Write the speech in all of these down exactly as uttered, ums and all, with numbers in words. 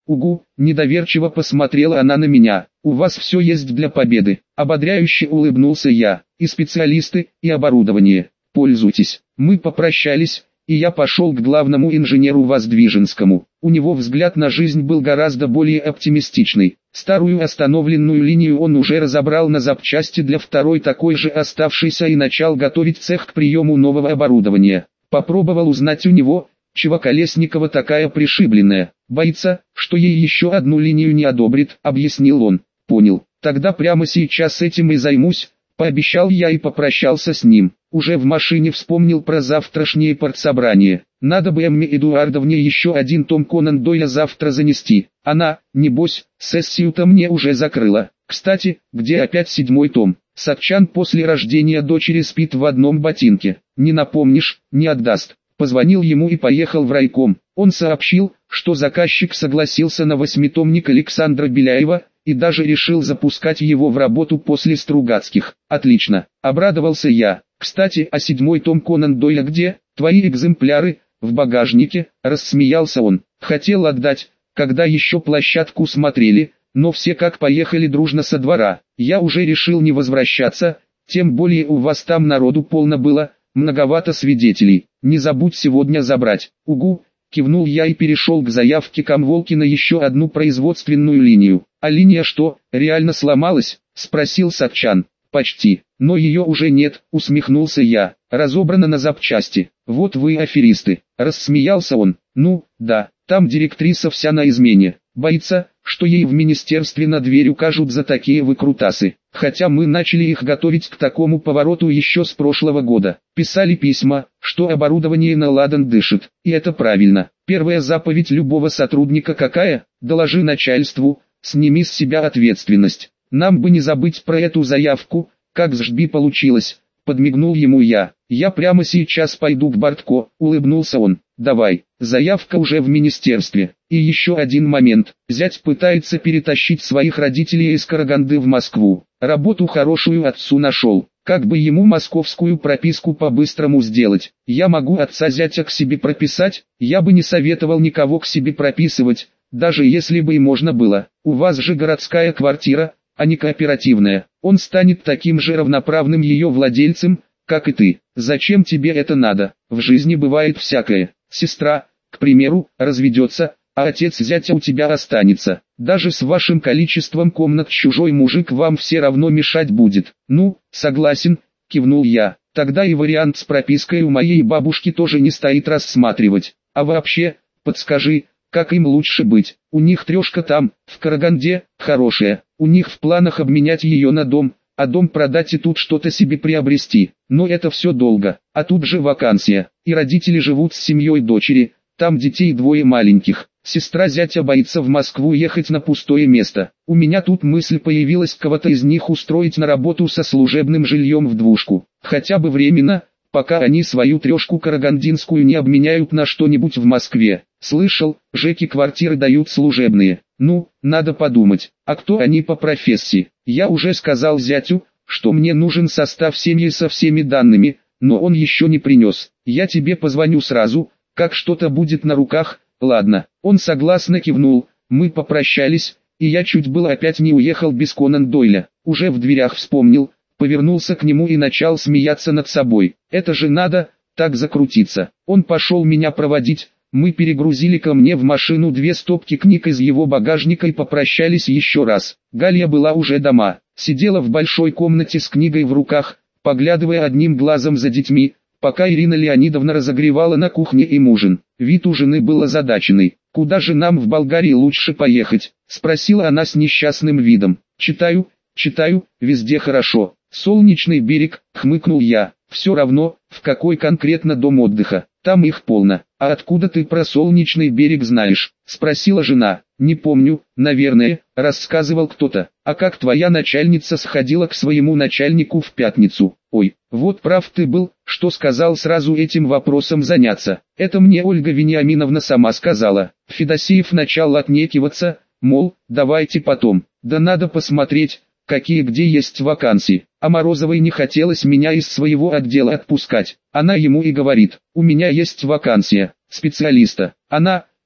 Угу, недоверчиво посмотрела она на меня. У вас все есть для победы. Ободряюще улыбнулся я. И специалисты, и оборудование. Пользуйтесь. Мы попрощались, и я пошел к главному инженеру Воздвиженскому. У него взгляд на жизнь был гораздо более оптимистичный. Старую остановленную линию он уже разобрал на запчасти для второй такой же оставшейся и начал готовить цех к приему нового оборудования. Попробовал узнать у него, чего Колесникова такая пришибленная. Боится, что ей еще одну линию не одобрит, объяснил он. Понял, тогда прямо сейчас этим и займусь, пообещал я и попрощался с ним. Уже в машине вспомнил про завтрашнее партсобрание. Надо бы Эмме Эдуардовне еще один том Конан Дойля завтра занести. Она, небось, сессию-то мне уже закрыла. Кстати, где опять седьмой том? Сатчан после рождения дочери спит в одном ботинке. Не напомнишь, не отдаст. Позвонил ему и поехал в райком. Он сообщил, что заказчик согласился на восьмитомник Александра Беляева, и даже решил запускать его в работу после Стругацких. Отлично, обрадовался я. Кстати, а седьмой том Конан Дойля где? Твои экземпляры? В багажнике, рассмеялся он. Хотел отдать, когда еще площадку смотрели, но все как поехали дружно со двора. Я уже решил не возвращаться, тем более у вас там народу полно было, многовато свидетелей. Не забудь сегодня забрать. Угу, кивнул я и перешел к заявке Камволки на еще одну производственную линию. А линия что, реально сломалась? Спросил Сатчан. Почти, но ее уже нет, усмехнулся я. Разобрана на запчасти. Вот вы аферисты. Рассмеялся он. Ну, да, там директриса вся на измене. Боится, что ей в министерстве на дверь укажут за такие выкрутасы. Хотя мы начали их готовить к такому повороту еще с прошлого года. Писали письма, что оборудование на ладан дышит. И это правильно. Первая заповедь любого сотрудника какая? Доложи начальству, сними с себя ответственность. Нам бы не забыть про эту заявку, как с Жби получилось. Подмигнул ему я. Я прямо сейчас пойду к Бортко, улыбнулся он. Давай, заявка уже в министерстве. И еще один момент. Зять пытается перетащить своих родителей из Караганды в Москву. Работу хорошую отцу нашел. Как бы ему московскую прописку по-быстрому сделать? Я могу отца зятя к себе прописать? Я бы не советовал никого к себе прописывать, даже если бы и можно было. У вас же городская квартира, а не кооперативная. Он станет таким же равноправным ее владельцем, как и ты. Зачем тебе это надо? В жизни бывает всякое. Сестра, к примеру, разведется, а отец зятя у тебя останется. Даже с вашим количеством комнат чужой мужик вам все равно мешать будет. Ну, согласен, кивнул я. Тогда и вариант с пропиской у моей бабушки тоже не стоит рассматривать. А вообще, подскажи, как им лучше быть? У них трешка там, в Караганде, хорошая. У них в планах обменять ее на дом, а дом продать и тут что-то себе приобрести. Но это все долго, а тут же вакансия. И родители живут с семьей дочери, там детей двое маленьких. Сестра зятя боится в Москву ехать на пустое место. У меня тут мысль появилась кого-то из них устроить на работу со служебным жильем в двушку. Хотя бы временно, пока они свою трешку карагандинскую не обменяют на что-нибудь в Москве. Слышал, жеки квартиры дают служебные. Ну, надо подумать, а кто они по профессии? Я уже сказал зятю, что мне нужен состав семьи со всеми данными, но он еще не принес. Я тебе позвоню сразу, как что-то будет на руках. Ладно, он согласно кивнул, мы попрощались, и я чуть было опять не уехал без Конан Дойля. Уже в дверях вспомнил, повернулся к нему и начал смеяться над собой. Это же надо, так закрутиться. Он пошел меня проводить. Мы перегрузили ко мне в машину две стопки книг из его багажника и попрощались еще раз. Галя была уже дома, сидела в большой комнате с книгой в руках, поглядывая одним глазом за детьми, пока Ирина Леонидовна разогревала на кухне им ужин. Вид у жены был озадаченный. «Куда же нам в Болгарии лучше поехать?» — спросила она с несчастным видом. «Читаю, читаю, везде хорошо. Солнечный берег», — хмыкнул я. «Все равно, в какой конкретно дом отдыха, там их полно». «А откуда ты про Солнечный берег знаешь?» — спросила жена. «Не помню, наверное, рассказывал кто-то. А как твоя начальница сходила к своему начальнику в пятницу?» «Ой, вот прав ты был, что сказал сразу этим вопросом заняться. Это мне Ольга Вениаминовна сама сказала». Федосеев начал отнекиваться, мол, давайте потом. Да надо посмотреть, какие где есть вакансии. А Морозовой не хотелось меня из своего отдела отпускать. Она ему и говорит: «У меня есть вакансия специалиста». Она,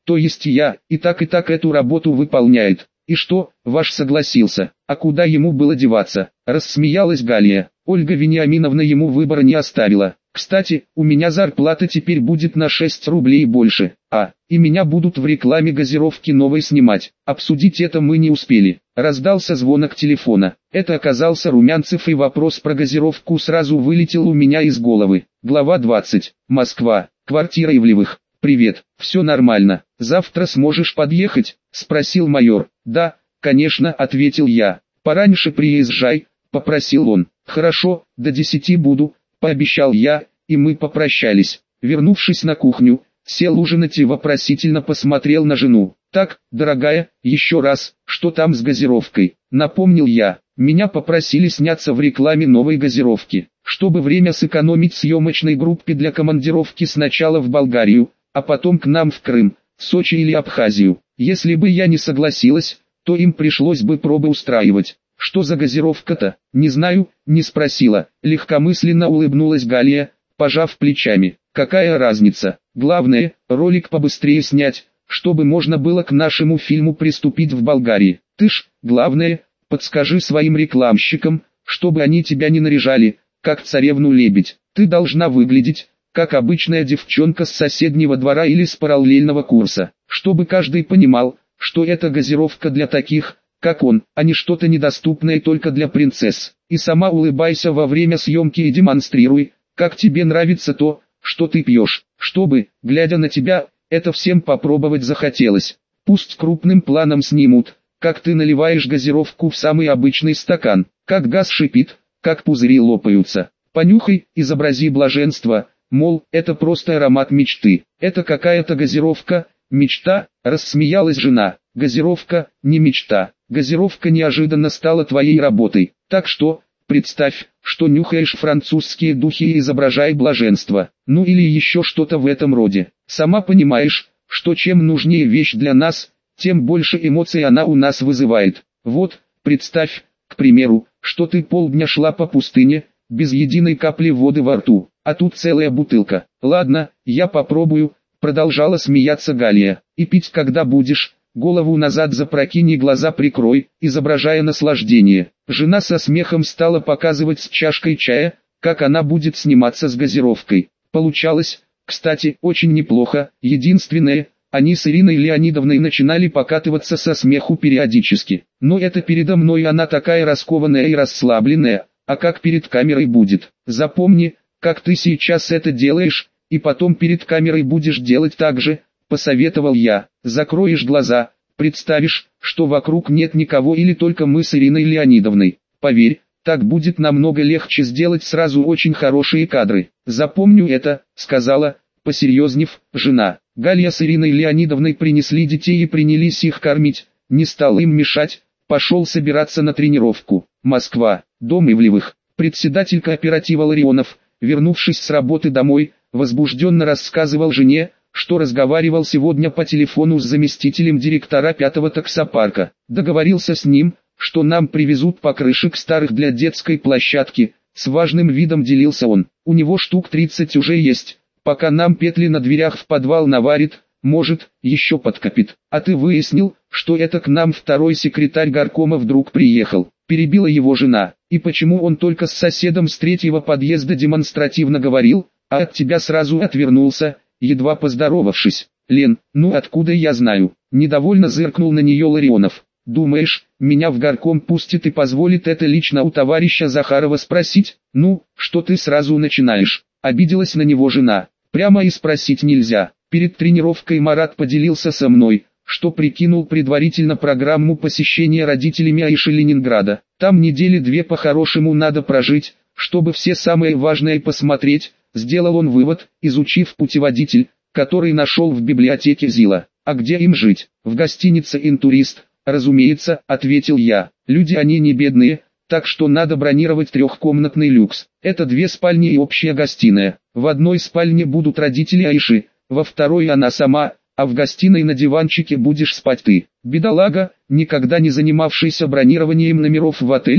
То есть я, и так и так эту работу выполняет. И что, ваш согласился, а куда ему было деваться? Рассмеялась Галия. Ольга Вениаминовна ему выбора не оставила. Кстати, у меня зарплата теперь будет на шесть рублей больше, а, и меня будут в рекламе газировки новой снимать. Обсудить это мы не успели. Раздался звонок телефона. Это оказался Румянцев, и вопрос про газировку сразу вылетел у меня из головы. Глава двадцать. Москва. Квартира Ивлевых. «Привет, все нормально. Завтра сможешь подъехать?» – спросил майор. «Да, конечно», – ответил я. «Пораньше приезжай», – попросил он. «Хорошо, до десяти буду», – пообещал я, и мы попрощались. Вернувшись на кухню, сел ужинать и вопросительно посмотрел на жену. «Так, дорогая, еще раз, что там с газировкой?» – напомнил я. «Меня попросили сняться в рекламе новой газировки, чтобы время сэкономить съемочной группе для командировки сначала в Болгарию, а потом к нам в Крым, Сочи или Абхазию. Если бы я не согласилась, то им пришлось бы пробы устраивать. Что за газировка-то? Не знаю, не спросила. Легкомысленно улыбнулась Галия, пожав плечами. Какая разница? Главное, ролик побыстрее снять, чтобы можно было к нашему фильму приступить в Болгарии. Ты ж, главное, подскажи своим рекламщикам, чтобы они тебя не наряжали, как царевну-лебедь. Ты должна выглядеть как обычная девчонка с соседнего двора или с параллельного курса, чтобы каждый понимал, что это газировка для таких, как он, а не что-то недоступное только для принцесс. И сама улыбайся во время съемки и демонстрируй, как тебе нравится то, что ты пьешь, чтобы, глядя на тебя, это всем попробовать захотелось. Пусть крупным планом снимут, как ты наливаешь газировку в самый обычный стакан, как газ шипит, как пузыри лопаются. Понюхай, изобрази блаженство. Мол, это просто аромат мечты, это какая-то газировка, мечта, рассмеялась жена. Газировка, не мечта, газировка неожиданно стала твоей работой, так что, представь, что нюхаешь французские духи и изображай блаженство, ну или еще что-то в этом роде. Сама понимаешь, что чем нужнее вещь для нас, тем больше эмоций она у нас вызывает. Вот, представь, к примеру, что ты полдня шла по пустыне, без единой капли воды во рту, а тут целая бутылка. Ладно, я попробую, продолжала смеяться Галия. И пить когда будешь, голову назад запрокинь и глаза прикрой, изображая наслаждение. Жена со смехом стала показывать с чашкой чая, как она будет сниматься с газировкой. Получалось, кстати, очень неплохо. Единственное, они с Ириной Леонидовной начинали покатываться со смеху периодически. Но это передо мной она такая раскованная и расслабленная, а как перед камерой будет. Запомни, как ты сейчас это делаешь, и потом перед камерой будешь делать так же, посоветовал я. Закроешь глаза, представишь, что вокруг нет никого или только мы с Ириной Леонидовной. Поверь, так будет намного легче сделать сразу очень хорошие кадры. Запомню это, сказала, посерьезнев, жена. Галя с Ириной Леонидовной принесли детей и принялись их кормить. Не стал им мешать, пошел собираться на тренировку. Москва, дом Ивлевых. Председатель кооператива Ларионов, вернувшись с работы домой, возбужденно рассказывал жене, что разговаривал сегодня по телефону с заместителем директора пятого таксопарка. Договорился с ним, что нам привезут покрышек старых для детской площадки. С важным видом делился он. У него штук тридцать уже есть. Пока нам петли на дверях в подвал наварит, может, еще подкопит. А ты выяснил, что это к нам второй секретарь горкома вдруг приехал? Перебила его жена. И почему он только с соседом с третьего подъезда демонстративно говорил, а от тебя сразу отвернулся, едва поздоровавшись? Лен, ну откуда я знаю? Недовольно зыркнул на нее Ларионов. Думаешь, меня в горком пустит и позволит это лично у товарища Захарова спросить? Ну, что ты сразу начинаешь? Обиделась на него жена. Прямо и спросить нельзя. Перед тренировкой Марат поделился со мной, что прикинул предварительно программу посещения родителями Аиши Ленинграда. Там недели две по-хорошему надо прожить, чтобы все самое важное посмотреть, сделал он вывод, изучив путеводитель, который нашел в библиотеке ЗИЛа. А где им жить? В гостинице «Интурист», разумеется, ответил я. Люди они не бедные, так что надо бронировать трехкомнатный люкс. Это две спальни и общая гостиная. В одной спальне будут родители Аиши, во второй она сама, а в гостиной на диванчике будешь спать ты. Бедолага, никогда не занимавшийся бронированием номеров в отелях,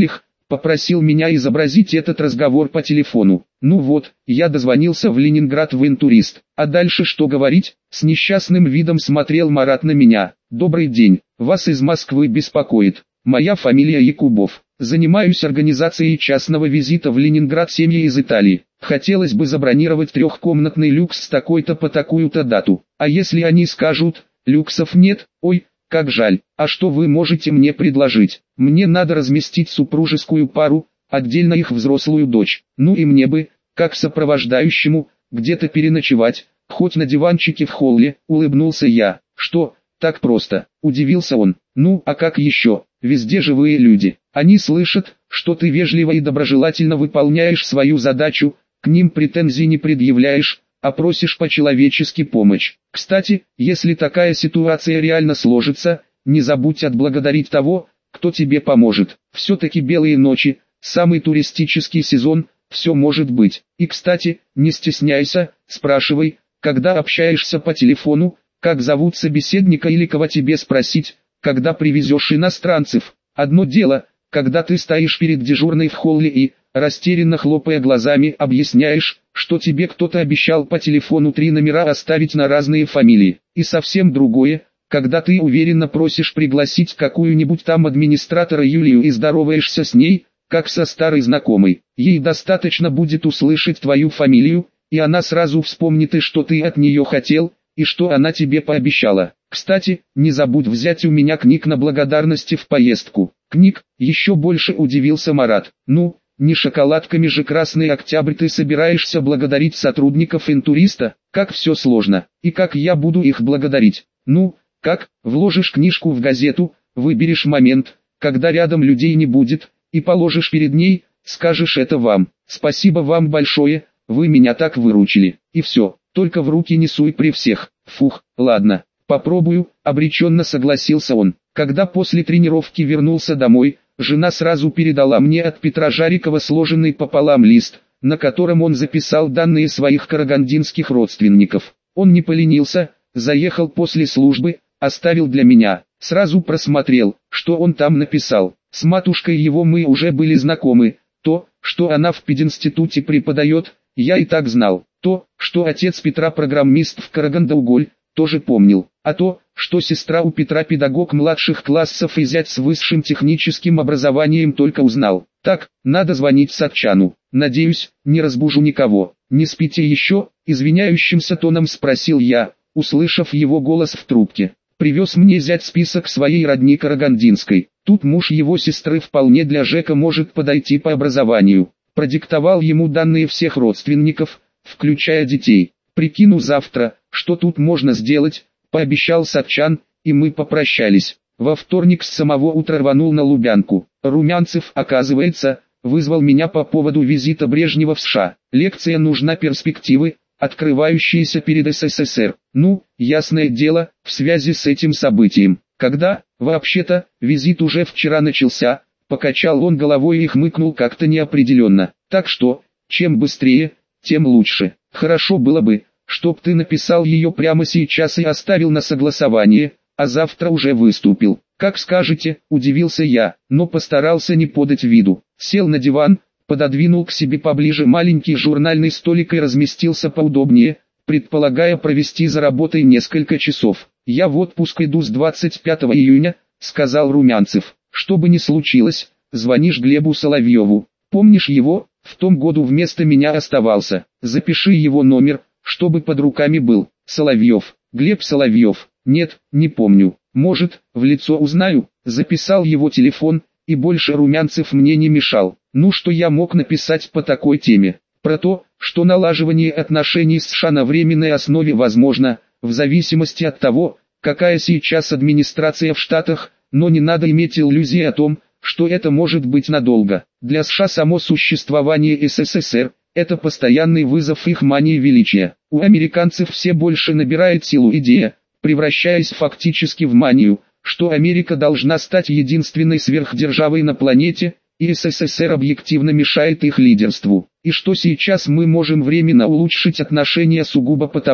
попросил меня изобразить этот разговор по телефону. Ну вот, я дозвонился в Ленинград в Интурист. А дальше что говорить? С несчастным видом смотрел Марат на меня. Добрый день, вас из Москвы беспокоит. Моя фамилия Якубов. Занимаюсь организацией частного визита в Ленинград семьи из Италии. Хотелось бы забронировать трехкомнатный люкс с такой-то по такую-то дату. А если они скажут, люксов нет, ой, как жаль. А что вы можете мне предложить? Мне надо разместить супружескую пару, отдельно их взрослую дочь. Ну и мне бы, как сопровождающему, где-то переночевать, хоть на диванчике в холле, улыбнулся я. Что, так просто? Удивился он. Ну, а как еще? Везде живые люди. Они слышат, что ты вежливо и доброжелательно выполняешь свою задачу, к ним претензий не предъявляешь, а просишь по-человечески помощь. Кстати, если такая ситуация реально сложится, не забудь отблагодарить того, кто тебе поможет. Все-таки белые ночи, самый туристический сезон, все может быть. И кстати, не стесняйся, спрашивай, когда общаешься по телефону, как зовут собеседника или кого тебе спросить, когда привезешь иностранцев. Одно дело, когда ты стоишь перед дежурной в холле и, растерянно хлопая глазами, объясняешь, что тебе кто-то обещал по телефону три номера оставить на разные фамилии. И совсем другое, когда ты уверенно просишь пригласить какую-нибудь там администратора Юлию и здороваешься с ней, как со старой знакомой. Ей достаточно будет услышать твою фамилию, и она сразу вспомнит и что ты от нее хотел, и что она тебе пообещала. Кстати, не забудь взять у меня книг на благодарности в поездку. Книг? Еще больше удивился Марат. Ну, не шоколадками же Красный Октябрь ты собираешься благодарить сотрудников Интуриста? Как все сложно. И как я буду их благодарить? Ну, как, вложишь книжку в газету, выберешь момент, когда рядом людей не будет, и положишь перед ней, скажешь это вам. Спасибо вам большое, вы меня так выручили. И все, только в руки не суй при всех. Фух, ладно, попробую, обреченно согласился он. Когда после тренировки вернулся домой, жена сразу передала мне от Петра Жарикова сложенный пополам лист, на котором он записал данные своих карагандинских родственников. Он не поленился, заехал после службы, оставил для меня, сразу просмотрел, что он там написал. С матушкой его мы уже были знакомы, то, что она в пединституте преподает, я и так знал. То, что отец Петра программист в Карагандауголь, тоже помнил. А то, что сестра у Петра педагог младших классов и зять с высшим техническим образованием, только узнал. Так, надо звонить Сатчану. Надеюсь, не разбужу никого. Не спите еще? Извиняющимся тоном спросил я, услышав его голос в трубке. Привез мне зять список своей родни карагандинской. Тут муж его сестры вполне для Жека может подойти по образованию. Продиктовал ему данные всех родственников, включая детей. Прикину завтра, что тут можно сделать, пообещал Сатчан, и мы попрощались. Во вторник с самого утра рванул на Лубянку. Румянцев, оказывается, вызвал меня по поводу визита Брежнева в США. Лекция нужна перспективы, открывающиеся перед СССР. Ну, ясное дело, в связи с этим событием. Когда, вообще-то, визит уже вчера начался, покачал он головой и хмыкнул как-то неопределенно. Так что, чем быстрее, тем лучше. Хорошо было бы, чтоб ты написал ее прямо сейчас и оставил на согласование, а завтра уже выступил. Как скажете, удивился я, но постарался не подать виду. Сел на диван, пододвинул к себе поближе маленький журнальный столик и разместился поудобнее, предполагая провести за работой несколько часов. Я в отпуск иду с двадцать пятого июня, сказал Румянцев. Что бы ни случилось, звонишь Глебу Соловьеву. Помнишь его? В том году вместо меня оставался. Запиши его номер, чтобы под руками был. Соловьев. Глеб Соловьев. Нет, не помню. Может, в лицо узнаю. Записал его телефон, и больше Румянцев мне не мешал. Ну что я мог написать по такой теме? Про то, что налаживание отношений с США на временной основе возможно, в зависимости от того, какая сейчас администрация в Штатах, но не надо иметь иллюзии о том, что это может быть надолго. Для США само существование СССР – это постоянный вызов их мании величия. У американцев все больше набирает силу идея, превращаясь фактически в манию, что Америка должна стать единственной сверхдержавой на планете, и СССР объективно мешает их лидерству. И что сейчас мы можем временно улучшить отношения сугубо потому,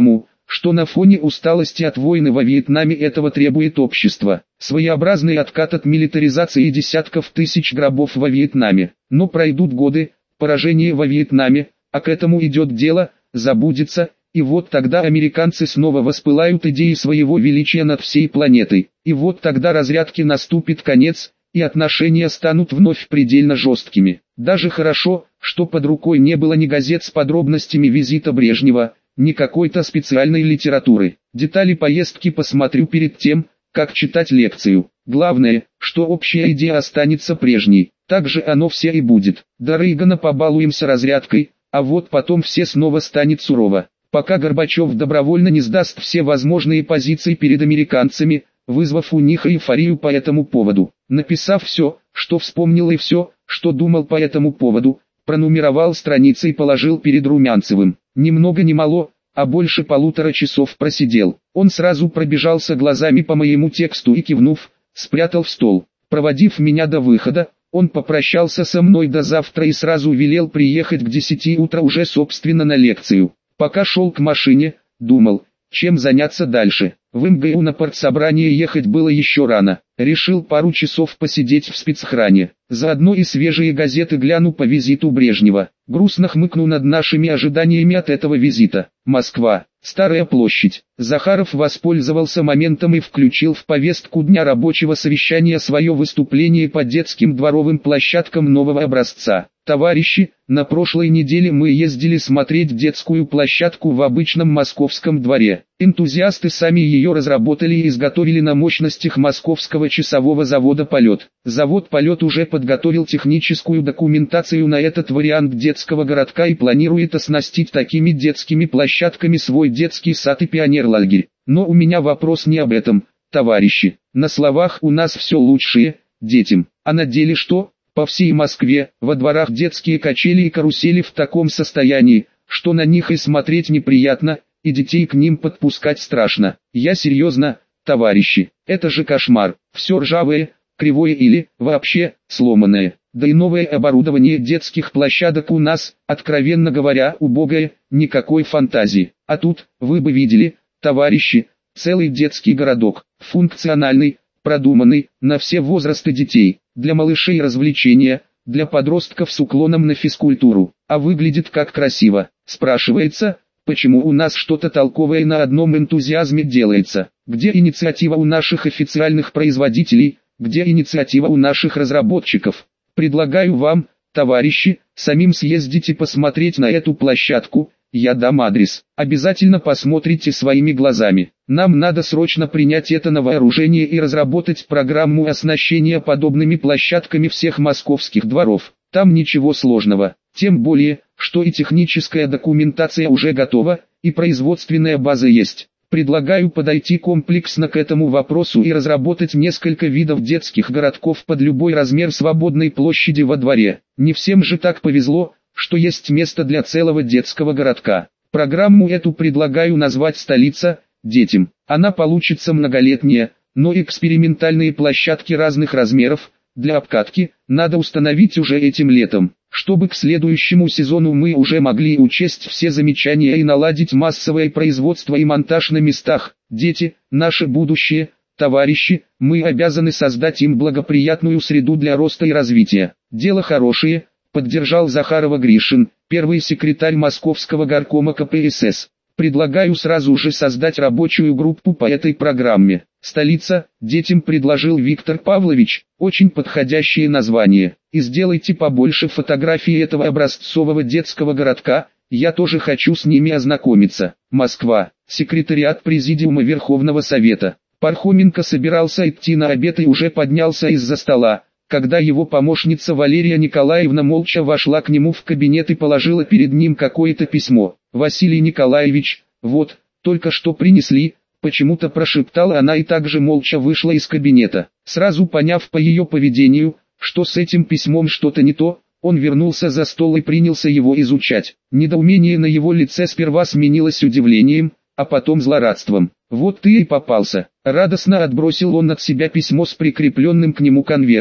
что на фоне усталости от войны во Вьетнаме этого требует общество. Своеобразный откат от милитаризации десятков тысяч гробов во Вьетнаме. Но пройдут годы, поражение во Вьетнаме, а к этому идет дело, забудется, и вот тогда американцы снова воспылают идеей своего величия над всей планетой. И вот тогда разрядке наступит конец, и отношения станут вновь предельно жесткими. Даже хорошо, что под рукой не было ни газет с подробностями визита Брежнева, ни какой-то специальной литературы. Детали поездки посмотрю перед тем, как читать лекцию. Главное, что общая идея останется прежней. Так же оно все и будет. До Рейгана побалуемся разрядкой, а вот потом все снова станет сурово. Пока Горбачев добровольно не сдаст все возможные позиции перед американцами, вызвав у них эйфорию по этому поводу. Написав все, что вспомнил и все, что думал по этому поводу, пронумеровал страницы и положил перед Румянцевым. Ни много ни мало, а больше полутора часов просидел. Он сразу пробежался глазами по моему тексту и, кивнув, спрятал в стол. Проводив меня до выхода, он попрощался со мной до завтра и сразу велел приехать к десяти утра уже собственно на лекцию. Пока шел к машине, думал, чем заняться дальше. В эм гэ у на партсобрание ехать было еще рано. Решил пару часов посидеть в спецохране. Заодно и свежие газеты гляну по визиту Брежнева. Грустно хмыкну над нашими ожиданиями от этого визита. Москва. Старая площадь. Захаров воспользовался моментом и включил в повестку дня рабочего совещания свое выступление по детским дворовым площадкам нового образца. Товарищи, на прошлой неделе мы ездили смотреть детскую площадку в обычном московском дворе. Энтузиасты сами ее разработали и изготовили на мощностях московского часового завода «Полет». Завод «Полет» уже подготовил техническую документацию на этот вариант детского городка и планирует оснастить такими детскими площадками свой детский сад и пионерлагерь. Но у меня вопрос не об этом, товарищи. На словах у нас все лучшее, детям, а на деле что? По всей Москве, во дворах детские качели и карусели в таком состоянии, что на них и смотреть неприятно, и детей к ним подпускать страшно. Я серьезно, товарищи, это же кошмар. Все ржавое, кривое или, вообще, сломанное. Да и новое оборудование детских площадок у нас, откровенно говоря, убогое, никакой фантазии. А тут, вы бы видели, товарищи, целый детский городок, функциональный, продуманный, на все возрасты детей, для малышей развлечения, для подростков с уклоном на физкультуру. А выглядит как красиво. Спрашивается, почему у нас что-то толковое на одном энтузиазме делается? Где инициатива у наших официальных производителей, где инициатива у наших разработчиков? Предлагаю вам, товарищи, самим съездить и посмотреть на эту площадку. Я дам адрес. Обязательно посмотрите своими глазами. Нам надо срочно принять это на вооружение и разработать программу оснащения подобными площадками всех московских дворов. Там ничего сложного. Тем более, что и техническая документация уже готова, и производственная база есть. Предлагаю подойти комплексно к этому вопросу и разработать несколько видов детских городков под любой размер свободной площади во дворе. Не всем же так повезло, что есть место для целого детского городка. Программу эту предлагаю назвать «Столица детям». Она получится многолетняя, но экспериментальные площадки разных размеров, для обкатки, надо установить уже этим летом, чтобы к следующему сезону мы уже могли учесть все замечания и наладить массовое производство и монтаж на местах. Дети – наше будущее, товарищи, мы обязаны создать им благоприятную среду для роста и развития. Дело хорошее. Поддержал Захарова Гришин, первый секретарь Московского горкома ка пэ эс эс. Предлагаю сразу же создать рабочую группу по этой программе. «Столица детям» предложил Виктор Павлович, очень подходящее название. И сделайте побольше фотографий этого образцового детского городка, я тоже хочу с ними ознакомиться. Москва. Секретариат Президиума Верховного Совета. Пархоменко собирался идти на обед и уже поднялся из-за стола, когда его помощница Валерия Николаевна молча вошла к нему в кабинет и положила перед ним какое-то письмо. «Василий Николаевич, вот, только что принесли», почему-то прошептала она и также молча вышла из кабинета. Сразу поняв по ее поведению, что с этим письмом что-то не то, он вернулся за стол и принялся его изучать. Недоумение на его лице сперва сменилось удивлением, а потом злорадством. «Вот ты и попался». Радостно отбросил он от себя письмо с прикрепленным к нему конвертом.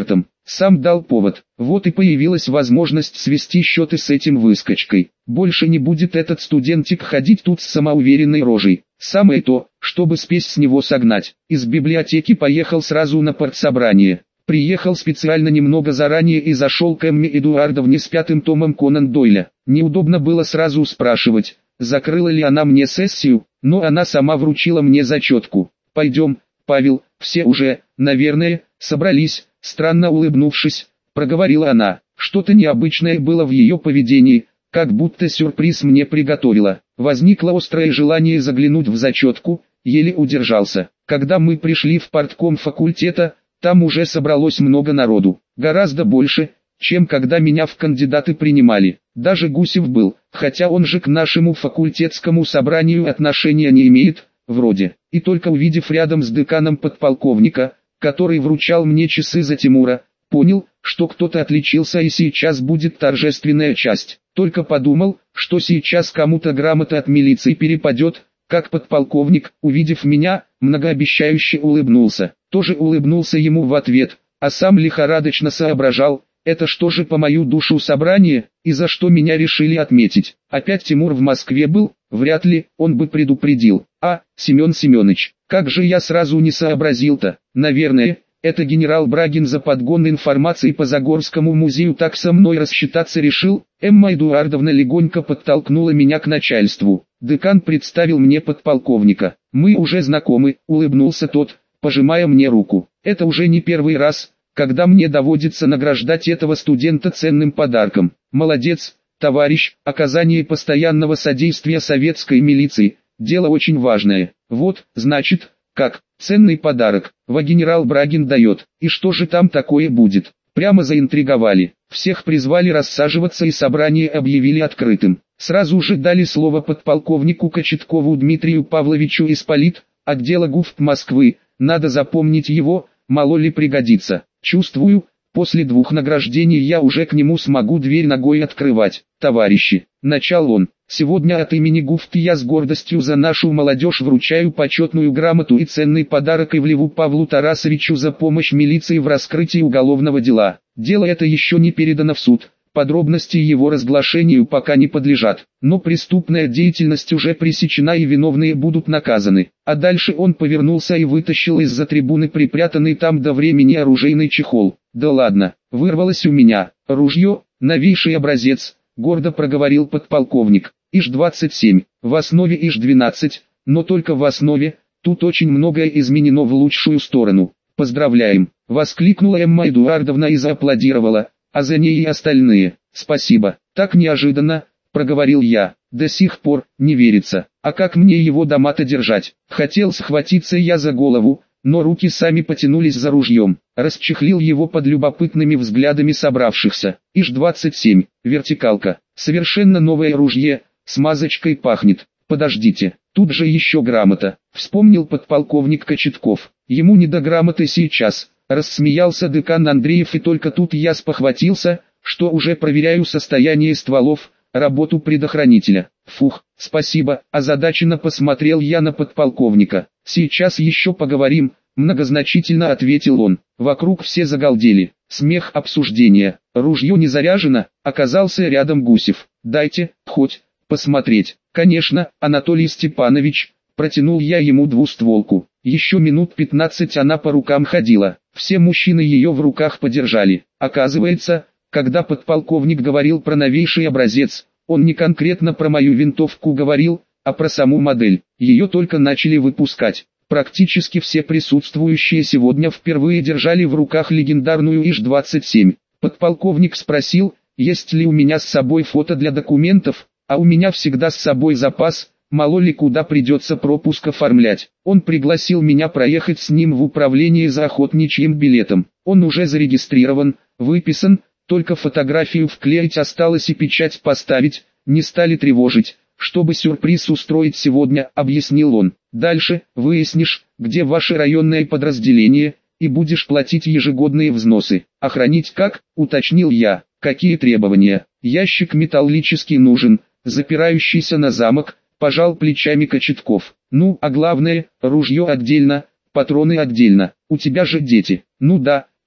Сам дал повод. Вот и появилась возможность свести счеты с этим выскочкой. Больше не будет этот студентик ходить тут с самоуверенной рожей. Самое то, чтобы спесь с него согнать. Из библиотеки поехал сразу на партсобрание. Приехал специально немного заранее и зашел к Эмме Эдуардовне с пятым томом Конан Дойля. Неудобно было сразу спрашивать, закрыла ли она мне сессию, но она сама вручила мне зачетку. «Пойдем, Павел, все уже, наверное, собрались», странно улыбнувшись, проговорила она. Что-то необычное было в ее поведении, как будто сюрприз мне приготовила. Возникло острое желание заглянуть в зачетку, еле удержался. Когда мы пришли в партком факультета, там уже собралось много народу, гораздо больше, чем когда меня в кандидаты принимали. Даже Гусев был, хотя он же к нашему факультетскому собранию отношения не имеет, вроде. И только увидев рядом с деканом подполковника, который вручал мне часы за Тимура, понял, что кто-то отличился и сейчас будет торжественная часть. Только подумал, что сейчас кому-то грамота от милиции перепадет, как подполковник, увидев меня, многообещающе улыбнулся. Тоже улыбнулся ему в ответ, а сам лихорадочно соображал, это что же по мою душу собрание, и за что меня решили отметить. Опять Тимур в Москве был, вряд ли, он бы предупредил. А, Семен Семенович, как же я сразу не сообразил-то, наверное, это генерал Брагин за подгон информации по Загорскому музею так со мной рассчитаться решил. Эмма Эдуардовна легонько подтолкнула меня к начальству. Декан представил мне подполковника. Мы уже знакомы, улыбнулся тот, пожимая мне руку. Это уже не первый раз, когда мне доводится награждать этого студента ценным подарком. Молодец, товарищ, оказание постоянного содействия советской милиции, дело очень важное. Вот, значит, как, ценный подарок, во генерал Брагин дает, и что же там такое будет? Прямо заинтриговали, всех призвали рассаживаться и собрание объявили открытым. Сразу же дали слово подполковнику Кочеткову Дмитрию Павловичу из полит, отдела ГУФ Москвы, надо запомнить его, мало ли пригодится. Чувствую, после двух награждений я уже к нему смогу дверь ногой открывать. Товарищи, начал он, сегодня от имени ГУФТ я с гордостью за нашу молодежь вручаю почетную грамоту и ценный подарок Ивлеву Павлу Тарасовичу за помощь милиции в раскрытии уголовного дела. Дело это еще не передано в суд. Подробности его разглашению пока не подлежат, но преступная деятельность уже пресечена и виновные будут наказаны. А дальше он повернулся и вытащил из-за трибуны припрятанный там до времени оружейный чехол. Да ладно, вырвалось у меня. Ружье, новейший образец, гордо проговорил подполковник. ИЖ двадцать семь, в основе ИЖ двенадцать, но только в основе, тут очень многое изменено в лучшую сторону. Поздравляем, воскликнула Эмма Эдуардовна и зааплодировала. А за ней и остальные. Спасибо. Так неожиданно, проговорил я. До сих пор не верится. А как мне его дома-то держать? Хотел схватиться я за голову, но руки сами потянулись за ружьем. Расчехлил его под любопытными взглядами собравшихся. ИЖ двадцать семь, вертикалка. Совершенно новое ружье, смазочкой пахнет. Подождите, тут же еще грамота. Вспомнил подполковник Кочетков. Ему не до грамоты сейчас. Рассмеялся декан Андреев, и только тут я спохватился, что уже проверяю состояние стволов, работу предохранителя. Фух, спасибо, озадаченно посмотрел я на подполковника. Сейчас еще поговорим, многозначительно ответил он. Вокруг все загалдели, смех, обсуждение. Ружье не заряжено, оказался рядом Гусев. Дайте, хоть, посмотреть. Конечно, Анатолий Степанович, протянул я ему двустволку. Еще минут пятнадцать она по рукам ходила. Все мужчины ее в руках подержали. Оказывается, когда подполковник говорил про новейший образец, он не конкретно про мою винтовку говорил, а про саму модель. Ее только начали выпускать. Практически все присутствующие сегодня впервые держали в руках легендарную ИЖ двадцать семь. Подполковник спросил, есть ли у меня с собой фото для документов, а у меня всегда с собой запас. Мало ли куда придется пропуск оформлять. Он пригласил меня проехать с ним в управление за охотничьим билетом. Он уже зарегистрирован, выписан, только фотографию вклеить осталось и печать поставить, не стали тревожить, чтобы сюрприз устроить сегодня, объяснил он. Дальше, выяснишь, где ваше районное подразделение, и будешь платить ежегодные взносы. Охранить как, уточнил я, какие требования. Ящик металлический нужен, запирающийся на замок. Пожал плечами Кочетков. Ну, а главное, ружье отдельно, патроны отдельно. У тебя же дети. Ну да,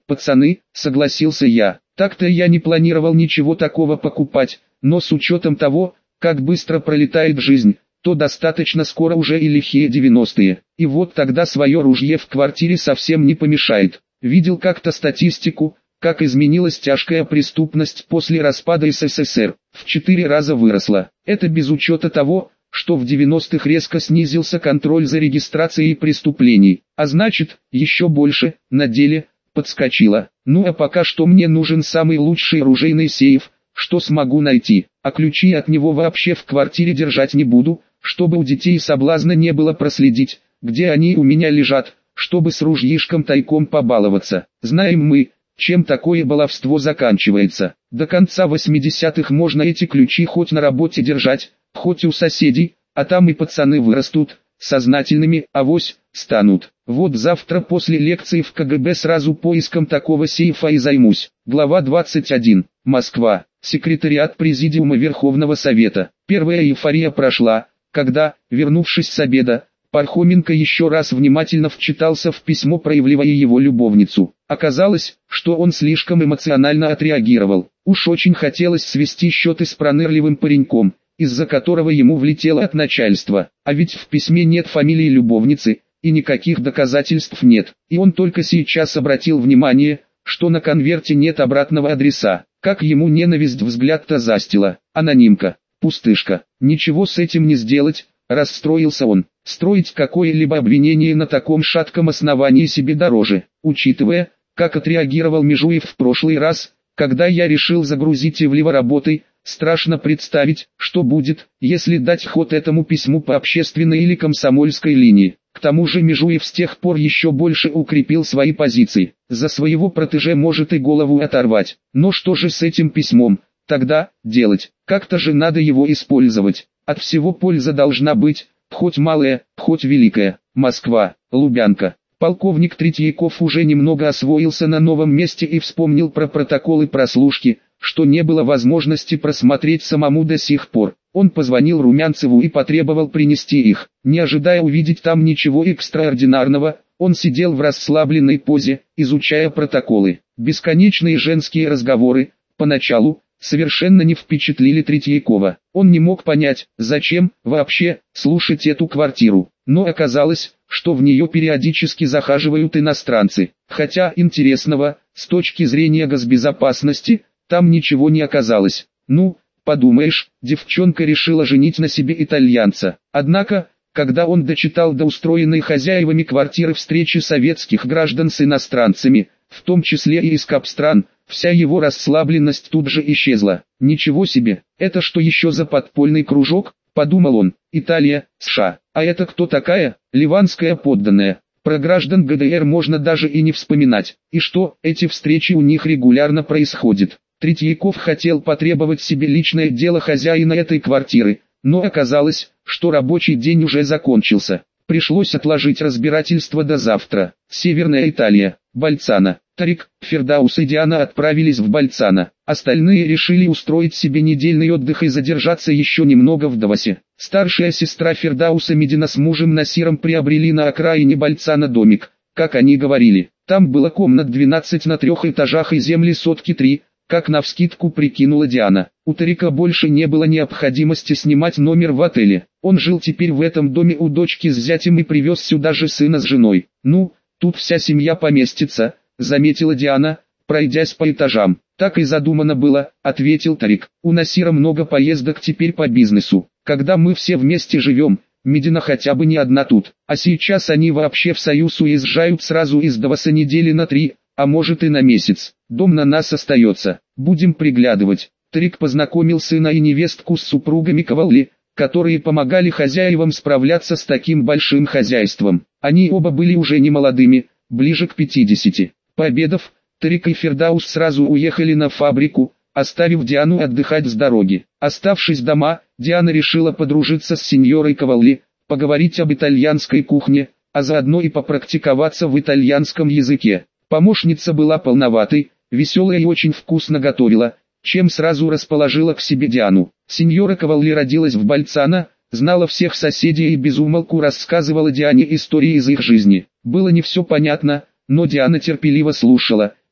«Пацаны», — согласился я. Так-то я не планировал ничего такого покупать, но с учетом того, как быстро пролетает жизнь, то достаточно скоро уже и лихие девяностые. И вот тогда свое ружье в квартире совсем не помешает. Видел как-то статистику, как изменилась тяжкая преступность после распада СССР. В четыре раза выросла. Это без учета того, что в девяностых резко снизился контроль за регистрацией преступлений. А значит, еще больше, на деле, подскочила. Ну а пока что мне нужен самый лучший оружейный сейф, что смогу найти. А ключи от него вообще в квартире держать не буду, чтобы у детей соблазна не было проследить, где они у меня лежат, чтобы с ружьишком тайком побаловаться. Знаем мы, чем такое баловство заканчивается. До конца восьмидесятых можно эти ключи хоть на работе держать, хоть у соседей, а там и пацаны вырастут, сознательными, авось, станут. Вот завтра после лекции в КГБ сразу поиском такого сейфа и займусь. Глава двадцать один. Москва. Секретариат Президиума Верховного Совета. Первая эйфория прошла, когда, вернувшись с обеда, Пархоменко еще раз внимательно вчитался в письмо, проявляя его любовницу. Оказалось, что он слишком эмоционально отреагировал. Уж очень хотелось свести счеты с пронырливым пареньком, из-за которого ему влетело от начальства. А ведь в письме нет фамилии любовницы, и никаких доказательств нет. И он только сейчас обратил внимание, что на конверте нет обратного адреса. Как ему ненависть взгляд-то застила. Анонимка, пустышка. Ничего с этим не сделать, расстроился он. Строить какое-либо обвинение на таком шатком основании себе дороже. Учитывая, как отреагировал Межуев в прошлый раз, когда я решил загрузить Ивлева работой, страшно представить, что будет, если дать ход этому письму по общественной или комсомольской линии. К тому же Межуев с тех пор еще больше укрепил свои позиции. За своего протеже может и голову оторвать. Но что же с этим письмом тогда делать? Как-то же надо его использовать. От всего польза должна быть, хоть малая, хоть великая. Москва, Лубянка. Полковник Третьяков уже немного освоился на новом месте и вспомнил про протоколы прослушки, что не было возможности просмотреть самому до сих пор. Он позвонил Румянцеву и потребовал принести их. Не ожидая увидеть там ничего экстраординарного, он сидел в расслабленной позе, изучая протоколы. Бесконечные женские разговоры, поначалу, совершенно не впечатлили Третьякова. Он не мог понять, зачем, вообще, слушать эту квартиру. Но оказалось, что в нее периодически захаживают иностранцы. Хотя интересного, с точки зрения госбезопасности, там ничего не оказалось. Ну, подумаешь, девчонка решила женить на себе итальянца. Однако, когда он дочитал до устроенной хозяевами квартиры встречи советских граждан с иностранцами, в том числе и из капстран, вся его расслабленность тут же исчезла. Ничего себе, это что еще за подпольный кружок, подумал он. Италия, США. А это кто такая? Ливанская подданная. Про граждан ГДР можно даже и не вспоминать. И что, эти встречи у них регулярно происходят. Третьяков хотел потребовать себе личное дело хозяина этой квартиры, но оказалось, что рабочий день уже закончился. Пришлось отложить разбирательство до завтра. Северная Италия, Больцано. Тарик, Фердаус и Диана отправились в Больцано. Остальные решили устроить себе недельный отдых и задержаться еще немного в Давосе. Старшая сестра Фердауса Медина с мужем Насиром приобрели на окраине Больцано домик, как они говорили. Там было комнат двенадцать на трех этажах и земли сотки три, как навскидку прикинула Диана. У Тарика больше не было необходимости снимать номер в отеле. Он жил теперь в этом доме у дочки с зятем и привез сюда же сына с женой. Ну, тут вся семья поместится, заметила Диана, пройдясь по этажам. Так и задумано было, ответил Тарик. У Насира много поездок теперь по бизнесу. Когда мы все вместе живем, Медина хотя бы не одна тут. А сейчас они вообще в Союз уезжают сразу из Давоса недели на три, а может и на месяц. Дом на нас остается, будем приглядывать. Тарик познакомил сына и невестку с супругами Ковалли, которые помогали хозяевам справляться с таким большим хозяйством. Они оба были уже не молодыми, ближе к пятидесяти. Пообедав, Тарик и Фердаус сразу уехали на фабрику, оставив Диану отдыхать с дороги. Оставшись дома, Диана решила подружиться с сеньорой Ковалли, поговорить об итальянской кухне, а заодно и попрактиковаться в итальянском языке. Помощница была полноватой, веселая и очень вкусно готовила, чем сразу расположила к себе Диану. Сеньора Ковалли родилась в Больцано, знала всех соседей и без умолку рассказывала Диане истории из их жизни. Было не все понятно, но Диана терпеливо слушала,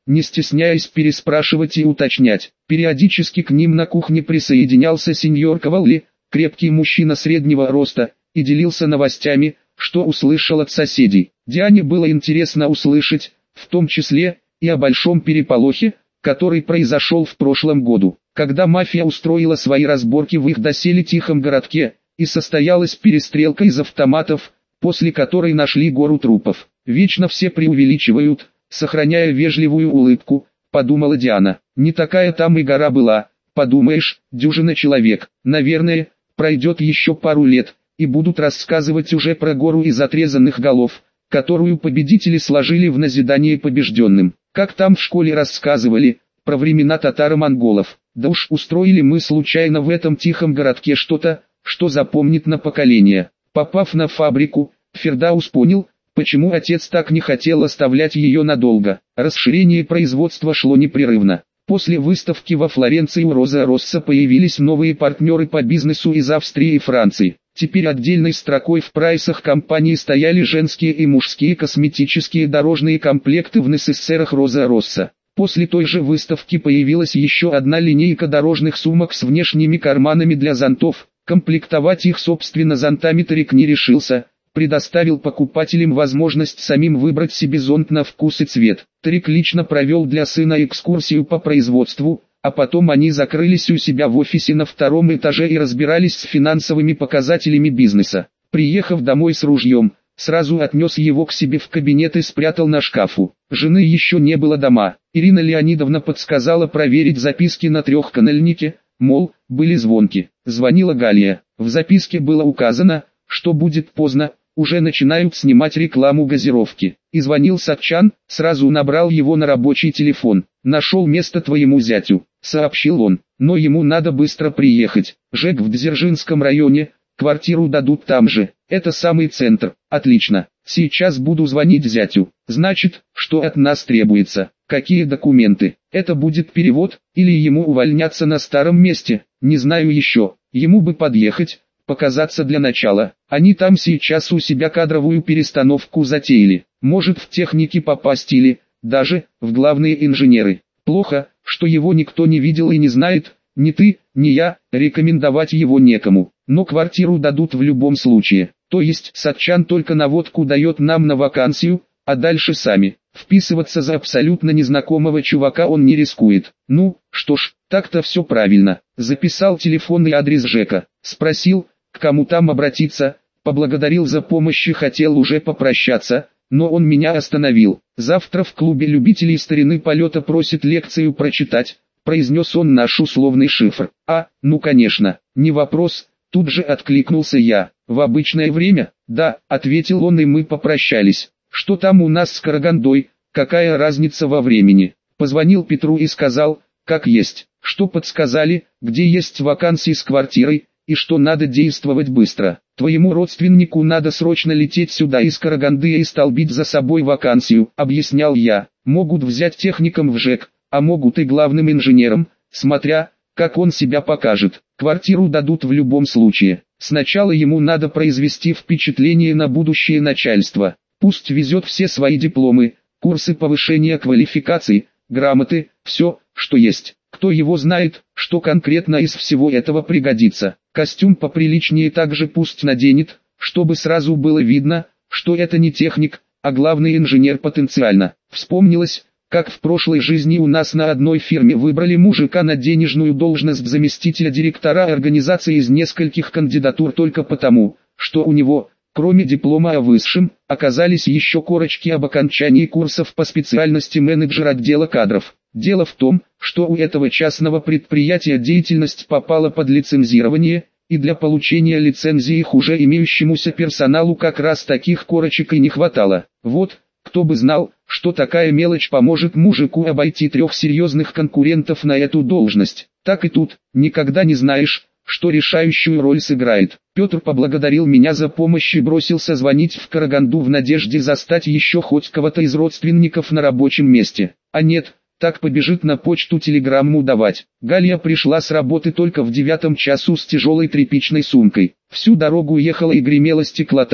не стесняясь переспрашивать и уточнять. Периодически к ним на кухне присоединялся сеньор Кавалли, крепкий мужчина среднего роста, и делился новостями, что услышал от соседей. Диане было интересно услышать, в том числе, и о большом переполохе, который произошел в прошлом году, когда мафия устроила свои разборки в их доселе тихом городке, и состоялась перестрелка из автоматов, после которой нашли гору трупов. Вечно все преувеличивают, сохраняя вежливую улыбку, подумала Диана. Не такая там и гора была, подумаешь, дюжина человек. Наверное, пройдет еще пару лет, и будут рассказывать уже про гору из отрезанных голов, которую победители сложили в назидание побежденным. Как там в школе рассказывали, про времена татаро-монголов. Да уж устроили мы случайно в этом тихом городке что-то, что запомнит на поколение. Попав на фабрику, Фердаус понял, почему отец так не хотел оставлять ее надолго. Расширение производства шло непрерывно. После выставки во Флоренции у Роза Росса появились новые партнеры по бизнесу из Австрии и Франции. Теперь отдельной строкой в прайсах компании стояли женские и мужские косметические дорожные комплекты в несессерах Роза Росса. После той же выставки появилась еще одна линейка дорожных сумок с внешними карманами для зонтов. Комплектовать их собственно зонтами Тарик не решился, предоставил покупателям возможность самим выбрать себе зонт на вкус и цвет. Тарик лично провел для сына экскурсию по производству, а потом они закрылись у себя в офисе на втором этаже и разбирались с финансовыми показателями бизнеса. Приехав домой с ружьем, сразу отнес его к себе в кабинет и спрятал на шкафу. Жены еще не было дома. Ирина Леонидовна подсказала проверить записки на трехканальнике, мол, были звонки. Звонила Галия. В записке было указано, что будет поздно, уже начинают снимать рекламу газировки. И звонил Сатчан, сразу набрал его на рабочий телефон. «Нашел место твоему зятю», — сообщил он, — «но ему надо быстро приехать. ЖЭК в Дзержинском районе, квартиру дадут там же, это самый центр». «Отлично, сейчас буду звонить зятю». «Значит, что от нас требуется? Какие документы? Это будет перевод, или ему увольняться на старом месте? Не знаю еще, ему бы подъехать, показаться для начала. Они там сейчас у себя кадровую перестановку затеяли. Может в техники попасть или, даже, в главные инженеры. Плохо, что его никто не видел и не знает, ни ты, ни я, рекомендовать его некому. Но квартиру дадут в любом случае. То есть Сатчан только наводку дает нам на вакансию, а дальше сами. Вписываться за абсолютно незнакомого чувака он не рискует. Ну, что ж, так-то все правильно. Записал телефонный адрес ЖЭКа, спросил, к кому там обратиться, поблагодарил за помощь и хотел уже попрощаться, но он меня остановил. «Завтра в клубе любителей старины полета просит лекцию прочитать», произнес он наш условный шифр. «А, ну конечно, не вопрос», тут же откликнулся я. «В обычное время?» «Да», ответил он, и мы попрощались. «Что там у нас с Карагандой, какая разница во времени?» Позвонил Петру и сказал, как есть, что подсказали, где есть вакансии с квартирой, и что надо действовать быстро. «Твоему родственнику надо срочно лететь сюда из Караганды и столбить за собой вакансию», объяснял я. «Могут взять техником в ЖЭК, а могут и главным инженером, смотря, как он себя покажет. Квартиру дадут в любом случае. Сначала ему надо произвести впечатление на будущее начальство. Пусть везет все свои дипломы, курсы повышения квалификации, грамоты, все, что есть. Кто его знает, что конкретно из всего этого пригодится. Костюм поприличнее также пусть наденет, чтобы сразу было видно, что это не техник, а главный инженер потенциально». Вспомнилось, как в прошлой жизни у нас на одной фирме выбрали мужика на денежную должность заместителя директора организации из нескольких кандидатур только потому, что у него, кроме диплома о высшем, оказались еще корочки об окончании курсов по специальности менеджер отдела кадров. Дело в том, что у этого частного предприятия деятельность попала под лицензирование, и для получения лицензии их уже имеющемуся персоналу как раз таких корочек и не хватало. Вот, кто бы знал, что такая мелочь поможет мужику обойти трех серьезных конкурентов на эту должность. Так и тут, никогда не знаешь, что решающую роль сыграет. Петр поблагодарил меня за помощь и бросился звонить в Караганду в надежде застать еще хоть кого-то из родственников на рабочем месте. А нет, так побежит на почту телеграмму давать. Галия пришла с работы только в девятом часу с тяжелой тряпичной сумкой. Всю дорогу ехала и гремела стеклотарой,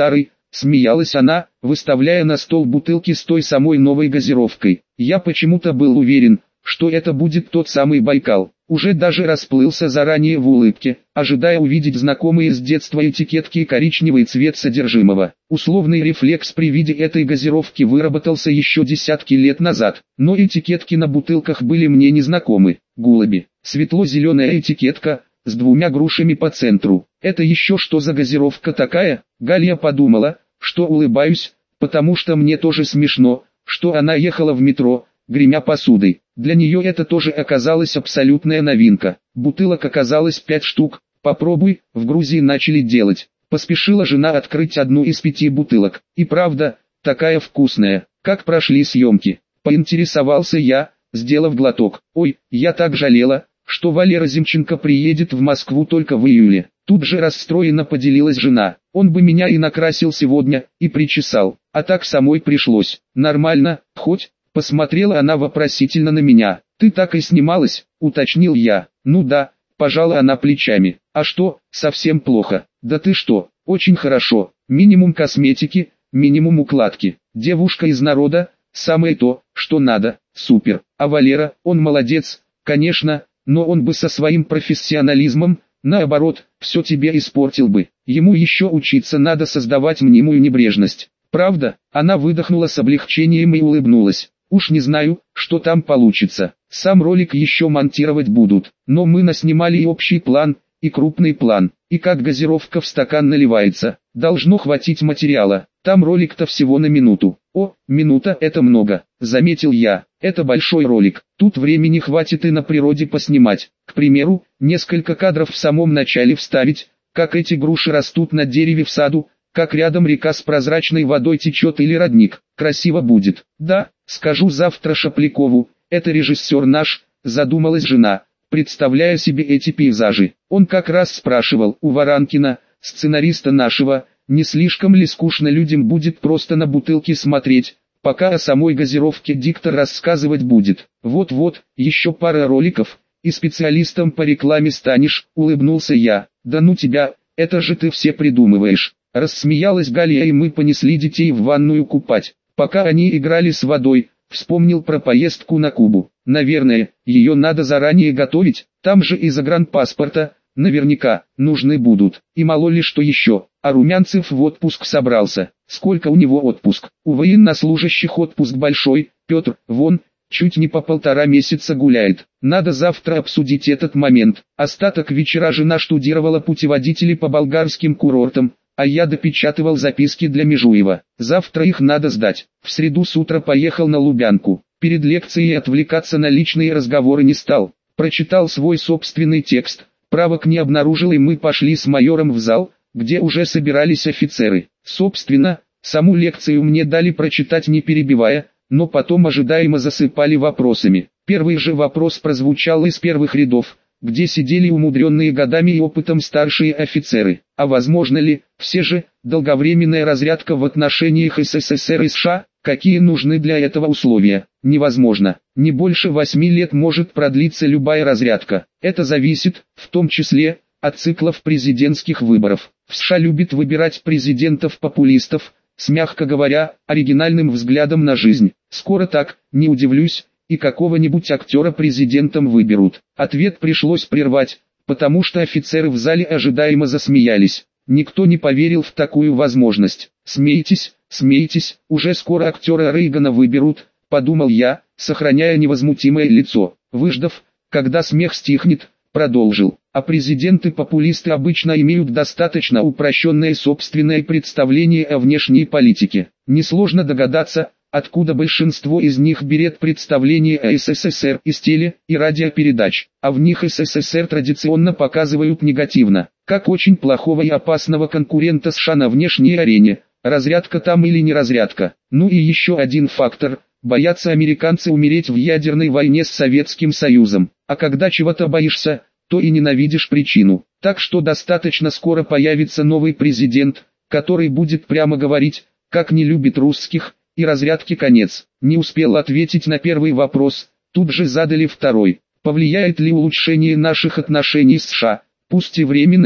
смеялась она, выставляя на стол бутылки с той самой новой газировкой. Я почему-то был уверен, что это будет тот самый Байкал. Уже даже расплылся заранее в улыбке, ожидая увидеть знакомые с детства этикетки и коричневый цвет содержимого. Условный рефлекс при виде этой газировки выработался еще десятки лет назад, но этикетки на бутылках были мне незнакомы. Гулаби. Светло-зеленая этикетка, с двумя грушами по центру. Это еще что за газировка такая? Галя подумала, что улыбаюсь, потому что мне тоже смешно, что она ехала в метро, гремя посудой. Для нее это тоже оказалась абсолютная новинка. Бутылок оказалось пять штук. Попробуй, в Грузии начали делать. Поспешила жена открыть одну из пяти бутылок. И правда, такая вкусная. Как прошли съемки? Поинтересовался я, сделав глоток. Ой, я так жалела, что Валера Зимченко приедет в Москву только в июле. Тут же расстроенно поделилась жена. Он бы меня и накрасил сегодня, и причесал. А так самой пришлось. Нормально, хоть? Посмотрела она вопросительно на меня. «Ты так и снималась?» – уточнил я. «Ну да», – пожала она плечами. «А что, совсем плохо?» «Да ты что, очень хорошо. Минимум косметики, минимум укладки. Девушка из народа, самое то, что надо, супер. А Валера, он молодец, конечно, но он бы со своим профессионализмом, наоборот, все тебе испортил бы. Ему еще учиться надо создавать мнимую небрежность. Правда?» Она выдохнула с облегчением и улыбнулась. «Уж не знаю, что там получится. Сам ролик еще монтировать будут, но мы наснимали и общий план, и крупный план, и как газировка в стакан наливается. Должно хватить материала. Там ролик-то всего на минуту». «О, минута — это много», — заметил я. «Это большой ролик. Тут времени хватит и на природе поснимать. К примеру, несколько кадров в самом начале вставить, как эти груши растут на дереве в саду, как рядом река с прозрачной водой течет или родник. Красиво будет». «Да, скажу завтра Шаплякову, это режиссер наш», задумалась жена, представляя себе эти пейзажи. Он как раз спрашивал у Варанкина, сценариста нашего, не слишком ли скучно людям будет просто на бутылке смотреть, пока о самой газировке диктор рассказывать будет. «Вот-вот, еще пара роликов, и специалистом по рекламе станешь», улыбнулся я. «Да ну тебя, это же ты все придумываешь». Рассмеялась Галя, и мы понесли детей в ванную купать. Пока они играли с водой, вспомнил про поездку на Кубу. Наверное, ее надо заранее готовить, там же и загранпаспорта, наверняка, нужны будут. И мало ли что еще. А Румянцев в отпуск собрался. Сколько у него отпуск? У военнослужащих отпуск большой, Петр, вон, чуть не по полтора месяца гуляет. Надо завтра обсудить этот момент. Остаток вечера жена штудировала путеводители по болгарским курортам, а я допечатывал записки для Межуева. Завтра их надо сдать. В среду с утра поехал на Лубянку. Перед лекцией отвлекаться на личные разговоры не стал. Прочитал свой собственный текст, правок не обнаружил, и мы пошли с майором в зал, где уже собирались офицеры. Собственно, саму лекцию мне дали прочитать не перебивая, но потом ожидаемо засыпали вопросами. Первый же вопрос прозвучал из первых рядов, где сидели умудренные годами и опытом старшие офицеры. А возможно ли, все же, долговременная разрядка в отношениях СССР и США, какие нужны для этого условия? Невозможно. Не больше восьми лет может продлиться любая разрядка. Это зависит, в том числе, от циклов президентских выборов. В США любят выбирать президентов-популистов, с, мягко говоря, оригинальным взглядом на жизнь. Скоро так, не удивлюсь, и какого-нибудь актера президентом выберут. Ответ пришлось прервать, потому что офицеры в зале ожидаемо засмеялись. Никто не поверил в такую возможность. «Смейтесь, смейтесь, уже скоро актера Рейгана выберут», — подумал я, сохраняя невозмутимое лицо. Выждав, когда смех стихнет, продолжил. А президенты-популисты обычно имеют достаточно упрощенное собственное представление о внешней политике. Несложно догадаться, откуда большинство из них берет представление о СССР из теле- и радиопередач, а в них СССР традиционно показывают негативно, как очень плохого и опасного конкурента США на внешней арене, разрядка там или не разрядка. Ну и еще один фактор – боятся американцы умереть в ядерной войне с Советским Союзом, а когда чего-то боишься, то и ненавидишь причину. Так что достаточно скоро появится новый президент, который будет прямо говорить, как не любит русских, и разрядки конец. Не успел ответить на первый вопрос, тут же задали второй. Повлияет ли улучшение наших отношений с США, пусть и временное,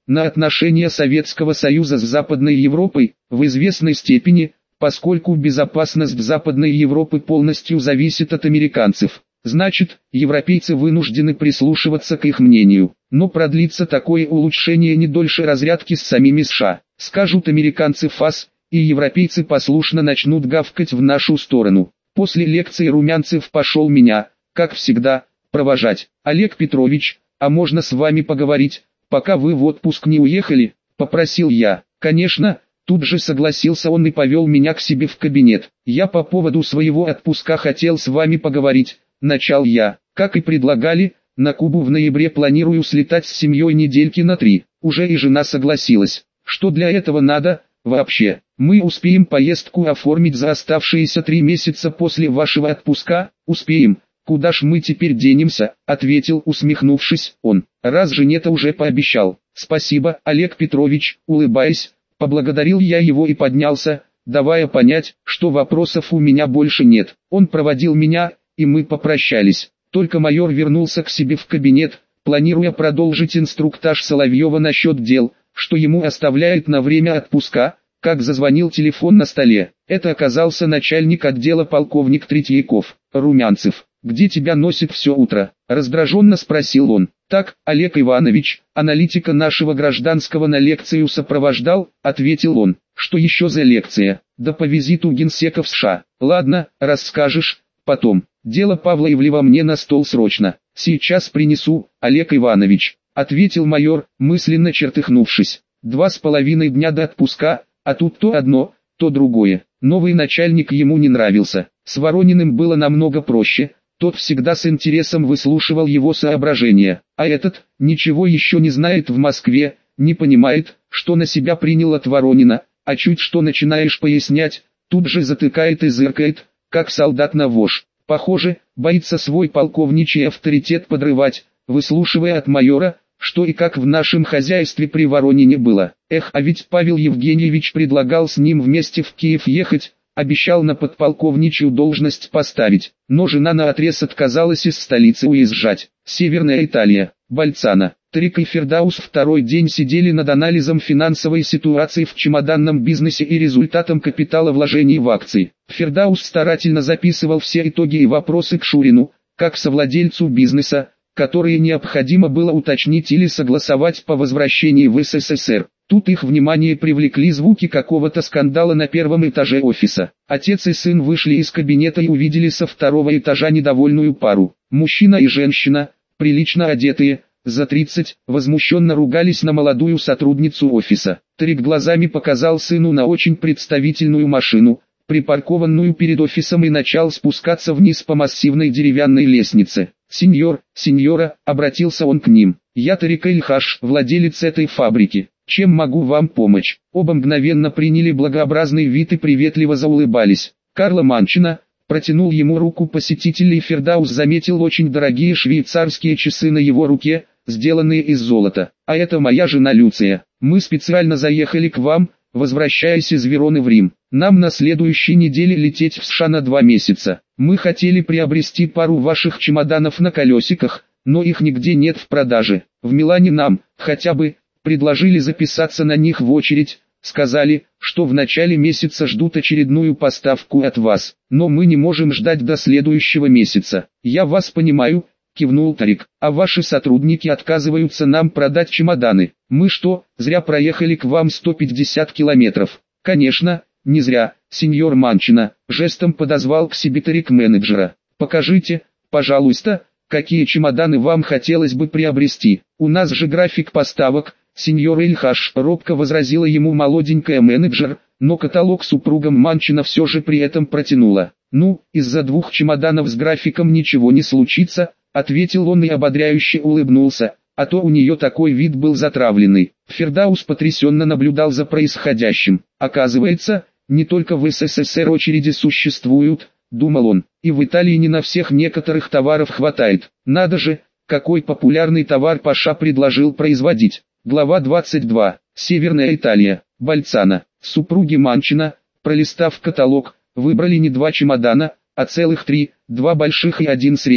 на отношения Советского Союза с Западной Европой, в известной степени, поскольку безопасность Западной Европы полностью зависит от американцев. Значит, европейцы вынуждены прислушиваться к их мнению. Но продлится такое улучшение не дольше разрядки с самими США. Скажут американцы фас, и европейцы послушно начнут гавкать в нашу сторону. После лекции Румянцев пошел меня, как всегда, провожать. «Олег Петрович, а можно с вами поговорить, пока вы в отпуск не уехали?» – попросил я. «Конечно». Тут же согласился он и повел меня к себе в кабинет. «Я по поводу своего отпуска хотел с вами поговорить», – начал я. «Как и предлагали, на Кубу в ноябре планирую слетать с семьей недельки на три. Уже и жена согласилась. Что для этого надо, вообще? Мы успеем поездку оформить за оставшиеся три месяца после вашего отпуска?» «Успеем. Куда ж мы теперь денемся?» – ответил, усмехнувшись, он. «Раз жене-то уже пообещал». «Спасибо, Олег Петрович», – улыбаясь, поблагодарил я его и поднялся, давая понять, что вопросов у меня больше нет. Он проводил меня, и мы попрощались. Только майор вернулся к себе в кабинет, планируя продолжить инструктаж Соловьева насчет дел, что ему оставляет на время отпуска, как зазвонил телефон на столе. Это оказался начальник отдела полковник Третьяков. «Румянцев, где тебя носит все утро?» – раздраженно спросил он. «Так, Олег Иванович, аналитика нашего гражданского на лекцию сопровождал», – ответил он. «Что еще за лекция?» «Да по визиту генсека в США». «Ладно, расскажешь, потом. Дело Павла Ивлева мне на стол срочно». «Сейчас принесу, Олег Иванович», – ответил майор, мысленно чертыхнувшись. «Два с половиной дня до отпуска, а тут то одно, то другое». Новый начальник ему не нравился. С Ворониным было намного проще. Тот всегда с интересом выслушивал его соображения, а этот, ничего еще не знает в Москве, не понимает, что на себя принял от Воронина, а чуть что начинаешь пояснять, тут же затыкает и зыркает, как солдат на вож. Похоже, боится свой полковничий авторитет подрывать, выслушивая от майора, что и как в нашем хозяйстве при Воронине было. Эх, а ведь Павел Евгеньевич предлагал с ним вместе в Киев ехать, обещал на подполковничью должность поставить, но жена наотрез отказалась из столицы уезжать. Северная Италия, Больцано. Тарик и Фердаус второй день сидели над анализом финансовой ситуации в чемоданном бизнесе и результатом капиталовложений в акции. Фердаус старательно записывал все итоги и вопросы к Шурину, как совладельцу бизнеса, которые необходимо было уточнить или согласовать по возвращении в СССР. Тут их внимание привлекли звуки какого-то скандала на первом этаже офиса. Отец и сын вышли из кабинета и увидели со второго этажа недовольную пару. Мужчина и женщина, прилично одетые, за тридцать, возмущенно ругались на молодую сотрудницу офиса. Тарик глазами показал сыну на очень представительную машину, припаркованную перед офисом, и начал спускаться вниз по массивной деревянной лестнице. «Сеньор, сеньора», — обратился он к ним, — «я Тарик Эль-Хаш, владелец этой фабрики. Чем могу вам помочь?» Оба мгновенно приняли благообразный вид и приветливо заулыбались. Карло Манчино протянул ему руку посетитель, и Фердаус заметил очень дорогие швейцарские часы на его руке, сделанные из золота. «А это моя жена Люция. Мы специально заехали к вам, возвращаясь из Вероны в Рим. Нам на следующей неделе лететь в США на два месяца. Мы хотели приобрести пару ваших чемоданов на колесиках, но их нигде нет в продаже. В Милане нам, хотя бы, предложили записаться на них в очередь, сказали, что в начале месяца ждут очередную поставку от вас, но мы не можем ждать до следующего месяца». «Я вас понимаю», — кивнул Тарик, — «а ваши сотрудники отказываются нам продать чемоданы. Мы что, зря проехали к вам сто пятьдесят километров?» «Конечно, не зря», — сеньор Манчино жестом подозвал к себе Тарик менеджера. «Покажите, пожалуйста, какие чемоданы вам хотелось бы приобрести. У нас же график поставок». «Сеньор Эль-Хаш», — робко возразила ему молоденькая менеджер, но каталог супругам Манчино все же при этом протянула. «Ну, из-за двух чемоданов с графиком ничего не случится», — ответил он и ободряюще улыбнулся, а то у нее такой вид был затравленный. Фердаус потрясенно наблюдал за происходящим. «Оказывается, не только в СССР очереди существуют», — думал он, — «и в Италии не на всех некоторых товаров хватает. Надо же, какой популярный товар Паша предложил производить». Глава двадцать два. Северная Италия, Больцано. Супруги Манчино, пролистав каталог, выбрали не два чемодана, а целых три, два больших и один средний.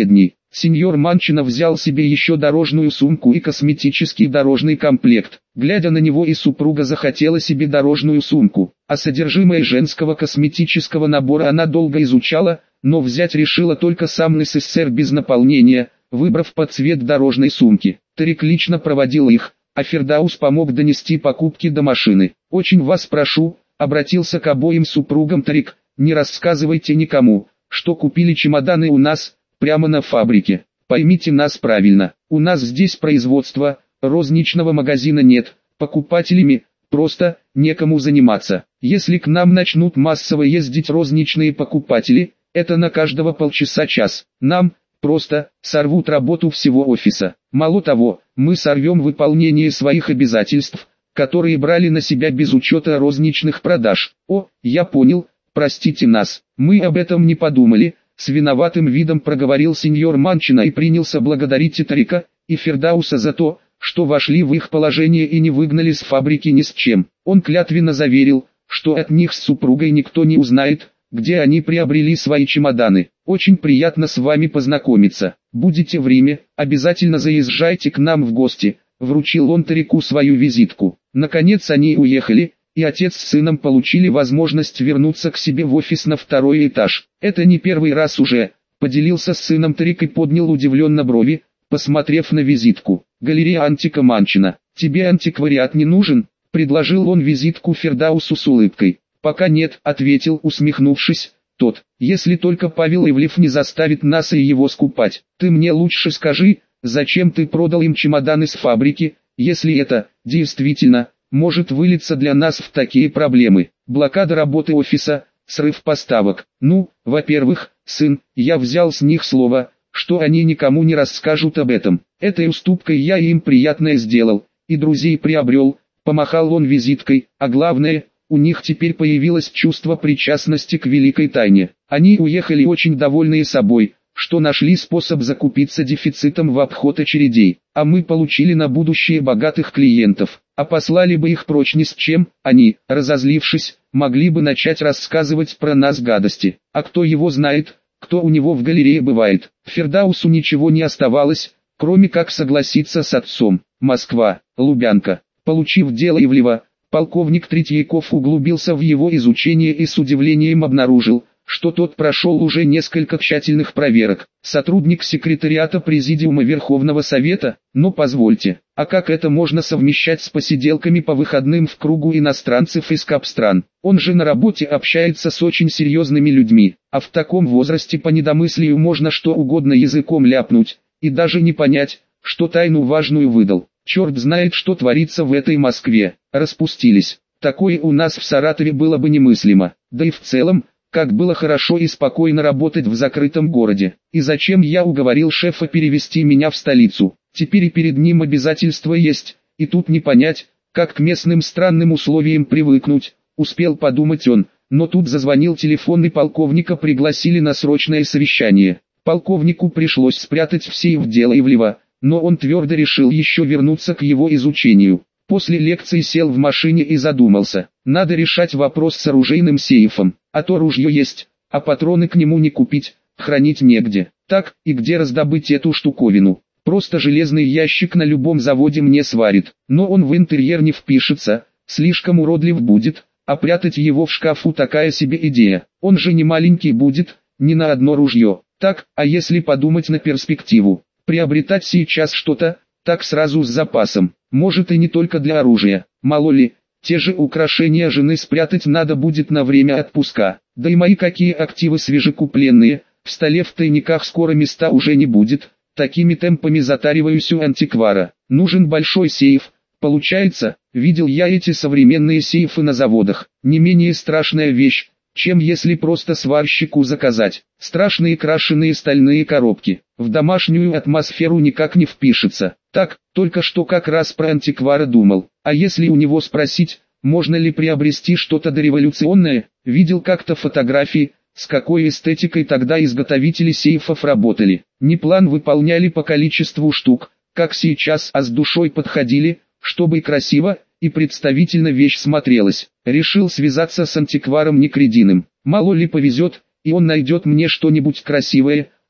Сеньор Манчино взял себе еще дорожную сумку и косметический дорожный комплект. Глядя на него, и супруга захотела себе дорожную сумку, а содержимое женского косметического набора она долго изучала, но взять решила только сам НССР без наполнения, выбрав под цвет дорожной сумки. Тарик лично проводил их, а Фердаус помог донести покупки до машины. «Очень вас прошу», — обратился к обоим супругам Тарик, — «не рассказывайте никому, что купили чемоданы у нас, прямо на фабрике. Поймите нас правильно, у нас здесь производство, розничного магазина нет, покупателями просто некому заниматься. Если к нам начнут массово ездить розничные покупатели, это на каждого полчаса-час. Нам просто сорвут работу всего офиса. Мало того, мы сорвем выполнение своих обязательств, которые брали на себя без учета розничных продаж». «О, я понял, простите нас, мы об этом не подумали», — с виноватым видом проговорил сеньор Манчино и принялся благодарить и Тарика, и Фердауса за то, что вошли в их положение и не выгнали с фабрики ни с чем. Он клятвенно заверил, что от них с супругой никто не узнает, где они приобрели свои чемоданы. «Очень приятно с вами познакомиться. Будете в Риме, обязательно заезжайте к нам в гости», — вручил он Тарику свою визитку. Наконец они уехали, и отец с сыном получили возможность вернуться к себе в офис на второй этаж. «Это не первый раз уже», — поделился с сыном Тарик и поднял удивленно брови, посмотрев на визитку. «Галерея Антика Манчино. Тебе антиквариат не нужен?» — предложил он визитку Фердаусу с улыбкой. «Пока нет», — ответил, усмехнувшись тот. «Если только Павел Ивлев не заставит нас и его скупать. Ты мне лучше скажи, зачем ты продал им чемоданы с фабрики, если это, действительно, может вылиться для нас в такие проблемы. Блокада работы офиса, срыв поставок. Ну, во-первых, сын, я взял с них слово, что они никому не расскажут об этом. Этой уступкой я им приятное сделал, и друзей приобрел», — помахал он визиткой, «а главное, у них теперь появилось чувство причастности к великой тайне. Они уехали очень довольные собой, что нашли способ закупиться дефицитом в обход очередей, а мы получили на будущее богатых клиентов. А послали бы их прочь ни с чем, они, разозлившись, могли бы начать рассказывать про нас гадости. А кто его знает, кто у него в галерее бывает». Фердаусу ничего не оставалось, кроме как согласиться с отцом. Москва, Лубянка. Получив дело Ивлева, полковник Третьяков углубился в его изучение и с удивлением обнаружил, что тот прошел уже несколько тщательных проверок. Сотрудник секретариата Президиума Верховного Совета? Но позвольте, а как это можно совмещать с посиделками по выходным в кругу иностранцев из капстран? Он же на работе общается с очень серьезными людьми, а в таком возрасте по недомыслию можно что угодно языком ляпнуть, и даже не понять, что тайну важную выдал. Черт знает, что творится в этой Москве. Распустились. Такое у нас в Саратове было бы немыслимо. Да и в целом, как было хорошо и спокойно работать в закрытом городе. И зачем я уговорил шефа перевести меня в столицу? Теперь и перед ним обязательства есть, и тут не понять, как к местным странным условиям привыкнуть, успел подумать он, но тут зазвонил телефон и полковника пригласили на срочное совещание. Полковнику пришлось спрятать в сейф дело Ивлева, но он твердо решил еще вернуться к его изучению. После лекции сел в машине и задумался. Надо решать вопрос с оружейным сейфом, а то ружье есть, а патроны к нему не купить, хранить негде. Так, и где раздобыть эту штуковину? Просто железный ящик на любом заводе мне сварит, но он в интерьер не впишется, слишком уродлив будет, а прятать его в шкафу такая себе идея. Он же не маленький будет, ни на одно ружье. Так, а если подумать на перспективу, приобретать сейчас что-то, так сразу с запасом, может и не только для оружия, мало ли, те же украшения жены спрятать надо будет на время отпуска, да и мои какие активы свежекупленные, в столе в тайниках скоро места уже не будет, такими темпами затариваюсь у антиквара, нужен большой сейф, получается, видел я эти современные сейфы на заводах, не менее страшная вещь, чем если просто сварщику заказать. Страшные крашеные стальные коробки, в домашнюю атмосферу никак не впишется. Так, только что как раз про антиквара думал. А если у него спросить, можно ли приобрести что-то дореволюционное, видел как-то фотографии, с какой эстетикой тогда изготовители сейфов работали. Не план выполняли по количеству штук, как сейчас, а с душой подходили, чтобы красиво и представительно вещь смотрелась. Решил связаться с антикваром Некрединым. Мало ли повезет, и он найдет мне что-нибудь красивое,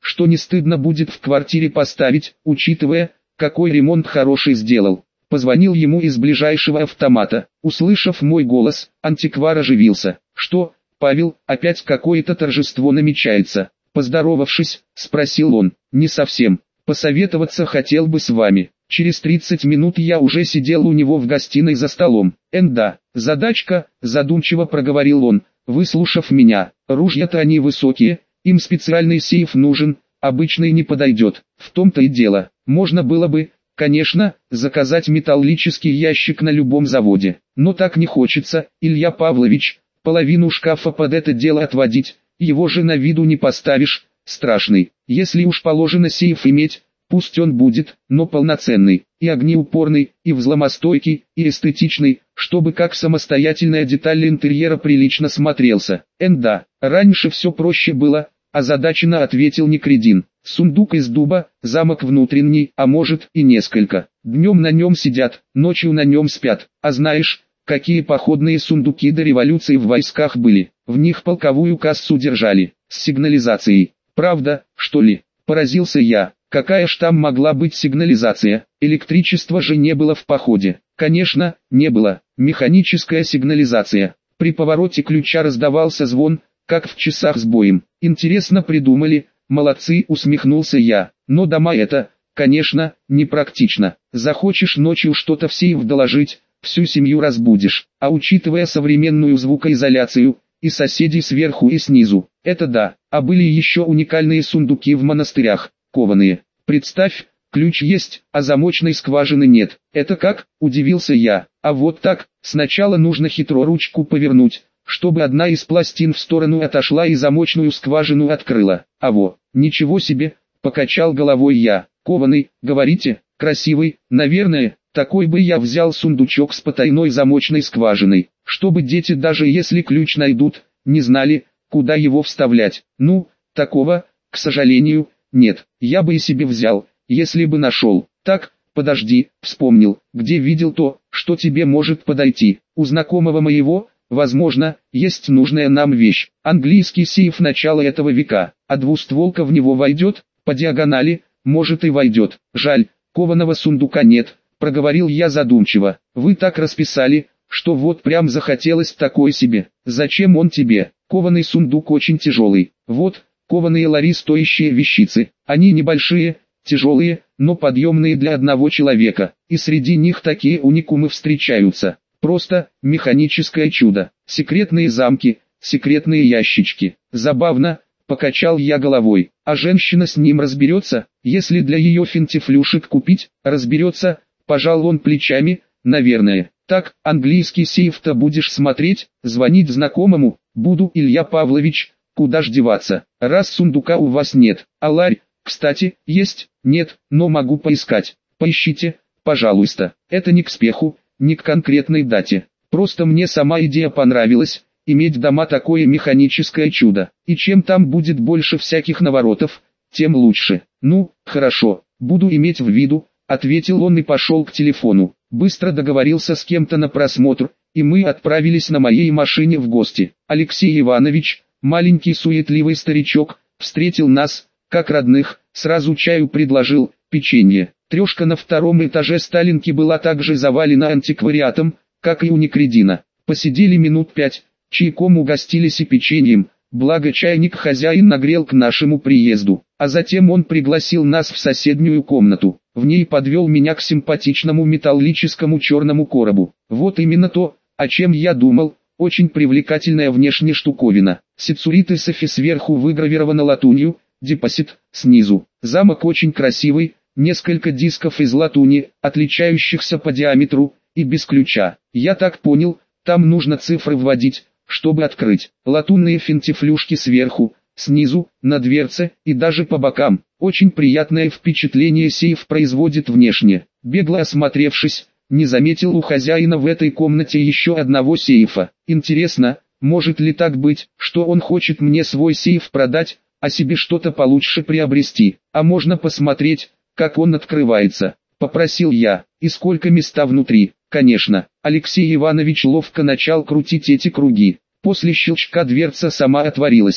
что не стыдно будет в квартире поставить, учитывая, какой ремонт хороший сделал. Позвонил ему из ближайшего автомата. Услышав мой голос, антиквар оживился. «Что, Павел, опять какое-то торжество намечается?» Поздоровавшись, спросил он. «Не совсем. Посоветоваться хотел бы с вами». Через тридцать минут я уже сидел у него в гостиной за столом. «Энда, задачка», задумчиво проговорил он, выслушав меня. «Ружья-то они высокие, им специальный сейф нужен, обычный не подойдет. В том-то и дело. Можно было бы, конечно, заказать металлический ящик на любом заводе. Но так не хочется, Илья Павлович, половину шкафа под это дело отводить, его же на виду не поставишь, страшный. Если уж положено сейф иметь, пусть он будет, но полноценный, и огнеупорный, и взломостойкий, и эстетичный, чтобы как самостоятельная деталь интерьера прилично смотрелся. Энда, раньше все проще было, озадаченно ответил Некредин. Сундук из дуба, замок внутренний, а может и несколько. Днем на нем сидят, ночью на нем спят. А знаешь, какие походные сундуки до революции в войсках были? В них полковую кассу держали, с сигнализацией. Правда, что ли? Поразился я. Какая ж там могла быть сигнализация? Электричества же не было в походе. Конечно, не было. Механическая сигнализация. При повороте ключа раздавался звон, как в часах с боем. Интересно придумали, молодцы, усмехнулся я. Но дома это, конечно, непрактично. Захочешь ночью что-то в сейф доложить, всю семью разбудишь. А учитывая современную звукоизоляцию, и соседей сверху и снизу, это да. А были еще уникальные сундуки в монастырях. Кованые. Представь, ключ есть, а замочной скважины нет. Это как? Удивился я. А вот так, сначала нужно хитро ручку повернуть, чтобы одна из пластин в сторону отошла и замочную скважину открыла. А во, ничего себе, покачал головой я. Кованый, говорите, красивый, наверное, такой бы я взял сундучок с потайной замочной скважиной, чтобы дети даже если ключ найдут, не знали, куда его вставлять. Ну, такого, к сожалению, нет, я бы и себе взял, если бы нашел. Так, подожди, вспомнил, где видел то, что тебе может подойти. У знакомого моего, возможно, есть нужная нам вещь. Английский сейф начала этого века, а двустволка в него войдет, по диагонали, может и войдет. Жаль, кованого сундука нет, проговорил я задумчиво. Вы так расписали, что вот прям захотелось такой себе. Зачем он тебе? Кованый сундук очень тяжелый. Вот, кованые лари стоящие вещицы, они небольшие, тяжелые, но подъемные для одного человека, и среди них такие уникумы встречаются. Просто, механическое чудо. Секретные замки, секретные ящички. Забавно, покачал я головой. А женщина с ним разберется, если для ее финтифлюшек купить, разберется, пожал он плечами, наверное. Так, английский сейф-то будешь смотреть, звонить знакомому, буду, Илья Павлович. Куда ж деваться, раз сундука у вас нет, а ларь, кстати, есть, нет, но могу поискать. Поищите, пожалуйста, это не к спеху, не к конкретной дате. Просто мне сама идея понравилась, иметь дома такое механическое чудо. И чем там будет больше всяких наворотов, тем лучше. Ну, хорошо, буду иметь в виду, ответил он и пошел к телефону. Быстро договорился с кем-то на просмотр, и мы отправились на моей машине в гости. Алексей Иванович, маленький суетливый старичок, встретил нас, как родных, сразу чаю предложил, печенье. Трешка на втором этаже Сталинки была также завалена антиквариатом, как и у Некредина. Посидели минут пять, чайком угостились и печеньем, благо чайник хозяин нагрел к нашему приезду. А затем он пригласил нас в соседнюю комнату. В ней подвел меня к симпатичному металлическому черному коробу. Вот именно то, о чем я думал. Очень привлекательная внешне штуковина. Сицурит и софи сверху выгравировано латунью, депозит снизу. Замок очень красивый, несколько дисков из латуни, отличающихся по диаметру, и без ключа. Я так понял, там нужно цифры вводить, чтобы открыть. Латунные финтифлюшки сверху, снизу, на дверце и даже по бокам. Очень приятное впечатление сейф производит внешне. Бегло осмотревшись, не заметил у хозяина в этой комнате еще одного сейфа. Интересно, может ли так быть, что он хочет мне свой сейф продать, а себе что-то получше приобрести? А можно посмотреть, как он открывается? Попросил я. И сколько места внутри? Конечно. Алексей Иванович ловко начал крутить эти круги. После щелчка дверца сама отворилась.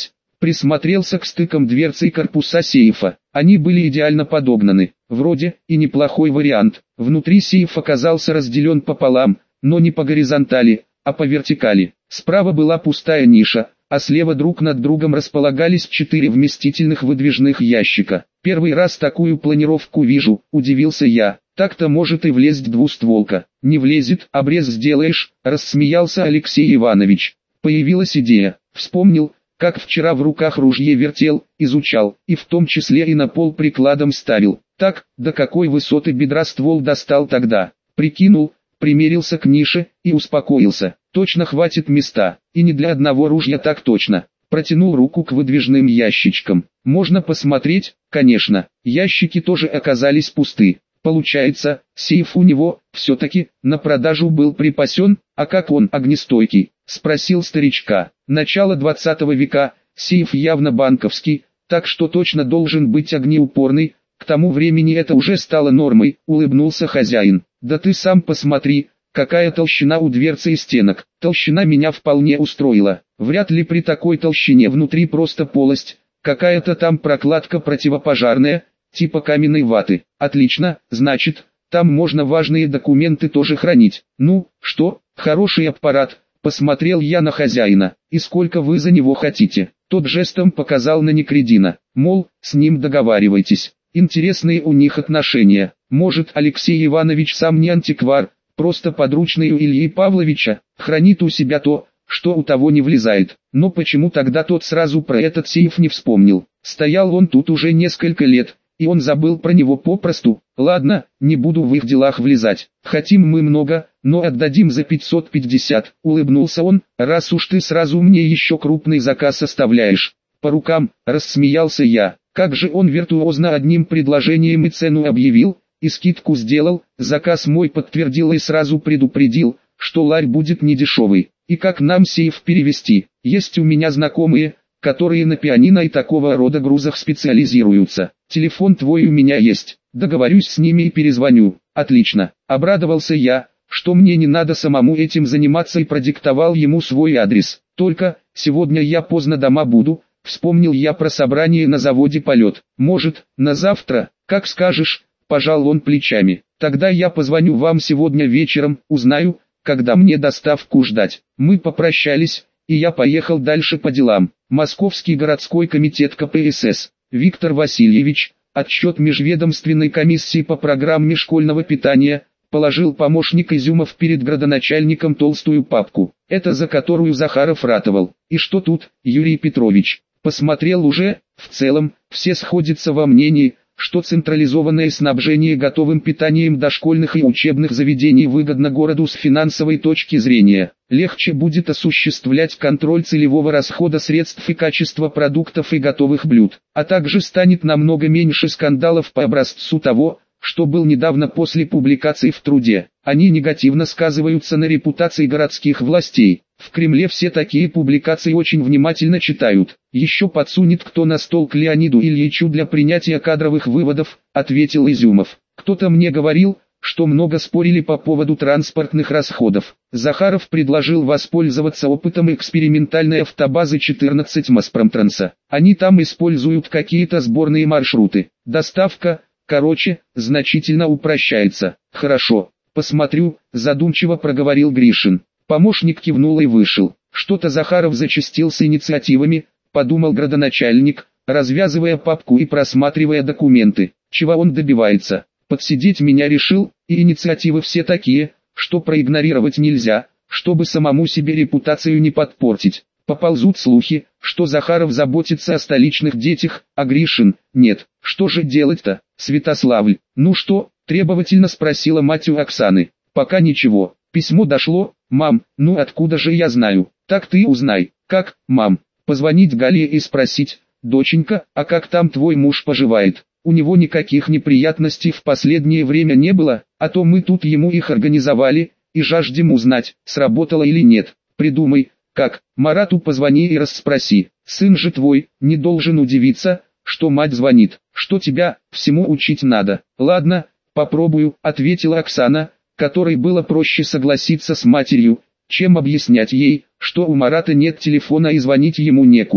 Присмотрелся к стыкам дверцы и корпуса сейфа. Они были идеально подогнаны. Вроде и неплохой вариант. Внутри сейф оказался разделен пополам, но не по горизонтали, а по вертикали. Справа была пустая ниша, а слева друг над другом располагались четыре вместительных выдвижных ящика. Первый раз такую планировку вижу, удивился я. Так-то может и влезть двустволка. Не влезет, обрез сделаешь, рассмеялся Алексей Иванович. Появилась идея. Вспомнил, как вчера в руках ружье вертел, изучал, и в том числе и на пол прикладом ставил. Так, до какой высоты бедра ствол достал тогда. Прикинул, примерился к нише и успокоился. Точно хватит места, и не для одного ружья так точно. Протянул руку к выдвижным ящичкам. Можно посмотреть, конечно. Ящики тоже оказались пусты. Получается, сейф у него, все-таки, на продажу был припасен, а как он огнестойкий? Спросил старичка. Начало двадцатого века, сейф явно банковский, так что точно должен быть огнеупорный. К тому времени это уже стало нормой, улыбнулся хозяин. Да ты сам посмотри, какая толщина у дверцы и стенок. Толщина меня вполне устроила. Вряд ли при такой толщине внутри просто полость, какая-то там прокладка противопожарная, типа каменной ваты. Отлично, значит, там можно важные документы тоже хранить. Ну, что, хороший аппарат, посмотрел я на хозяина. И сколько вы за него хотите? Тот жестом показал на Некредина, мол, с ним договаривайтесь. Интересные у них отношения. Может, Алексей Иванович сам не антиквар, просто подручный у Ильи Павловича, хранит у себя то, что у того не влезает. Но почему тогда тот сразу про этот сейф не вспомнил? Стоял он тут уже несколько лет, и он забыл про него попросту. Ладно, не буду в их делах влезать. Хотим мы много, но отдадим за пятьсот пятьдесят. Улыбнулся он, раз уж ты сразу мне еще крупный заказ оставляешь. По рукам, рассмеялся я. Как же он виртуозно одним предложением и цену объявил, и скидку сделал, заказ мой подтвердил и сразу предупредил, что ларь будет недешевый. И как нам сейф перевести? Есть у меня знакомые, которые на пианино и такого рода грузах специализируются. Телефон твой у меня есть, договорюсь с ними и перезвоню. Отлично, обрадовался я, что мне не надо самому этим заниматься, и продиктовал ему свой адрес. Только, сегодня я поздно дома буду, вспомнил я про собрание на заводе «Полет». Может, на завтра, как скажешь, пожал он плечами. Тогда я позвоню вам сегодня вечером, узнаю, когда мне доставку ждать. Мы попрощались, и я поехал дальше по делам. Московский городской комитет ка пэ эс эс. Виктор Васильевич, отчет межведомственной комиссии по программе школьного питания, положил помощник Изюмов перед градоначальником толстую папку. Это за которую Захаров ратовал. И что тут, Юрий Петрович? Посмотрел уже, в целом, все сходятся во мнении, что централизованное снабжение готовым питанием дошкольных и учебных заведений выгодно городу с финансовой точки зрения. Легче будет осуществлять контроль целевого расхода средств и качества продуктов и готовых блюд, а также станет намного меньше скандалов по образцу того, что был недавно после публикации в «Труде». Они негативно сказываются на репутации городских властей. В Кремле все такие публикации очень внимательно читают. Еще подсунет кто на стол к Леониду Ильичу для принятия кадровых выводов, ответил Изюмов. Кто-то мне говорил, что много спорили по поводу транспортных расходов. Захаров предложил воспользоваться опытом экспериментальной автобазы четырнадцать Моспромтранса. Они там используют какие-то сборные маршруты. Доставка, короче, значительно упрощается. Хорошо, посмотрю, задумчиво проговорил Гришин. Помощник кивнул и вышел. Что-то Захаров зачастил с инициативами, подумал градоначальник, развязывая папку и просматривая документы. Чего он добивается? Подсидеть меня решил, и инициативы все такие, что проигнорировать нельзя, чтобы самому себе репутацию не подпортить. Поползут слухи, что Захаров заботится о столичных детях, а Гришин – нет. Что же делать-то, Святославль? Ну что, требовательно спросила мать у Оксаны. Пока ничего. Письмо дошло, мам, ну откуда же я знаю? Так ты узнай. Как, мам? Позвонить Гале и спросить, доченька, а как там твой муж поживает? У него никаких неприятностей в последнее время не было, а то мы тут ему их организовали, и жаждем узнать, сработало или нет. Придумай, как, Марату позвони и расспроси. Сын же твой, не должен удивиться, что мать звонит, что тебя всему учить надо. Ладно, попробую, ответила Оксана, которой было проще согласиться с матерью, чем объяснять ей, что у Марата нет телефона и звонить ему некуда.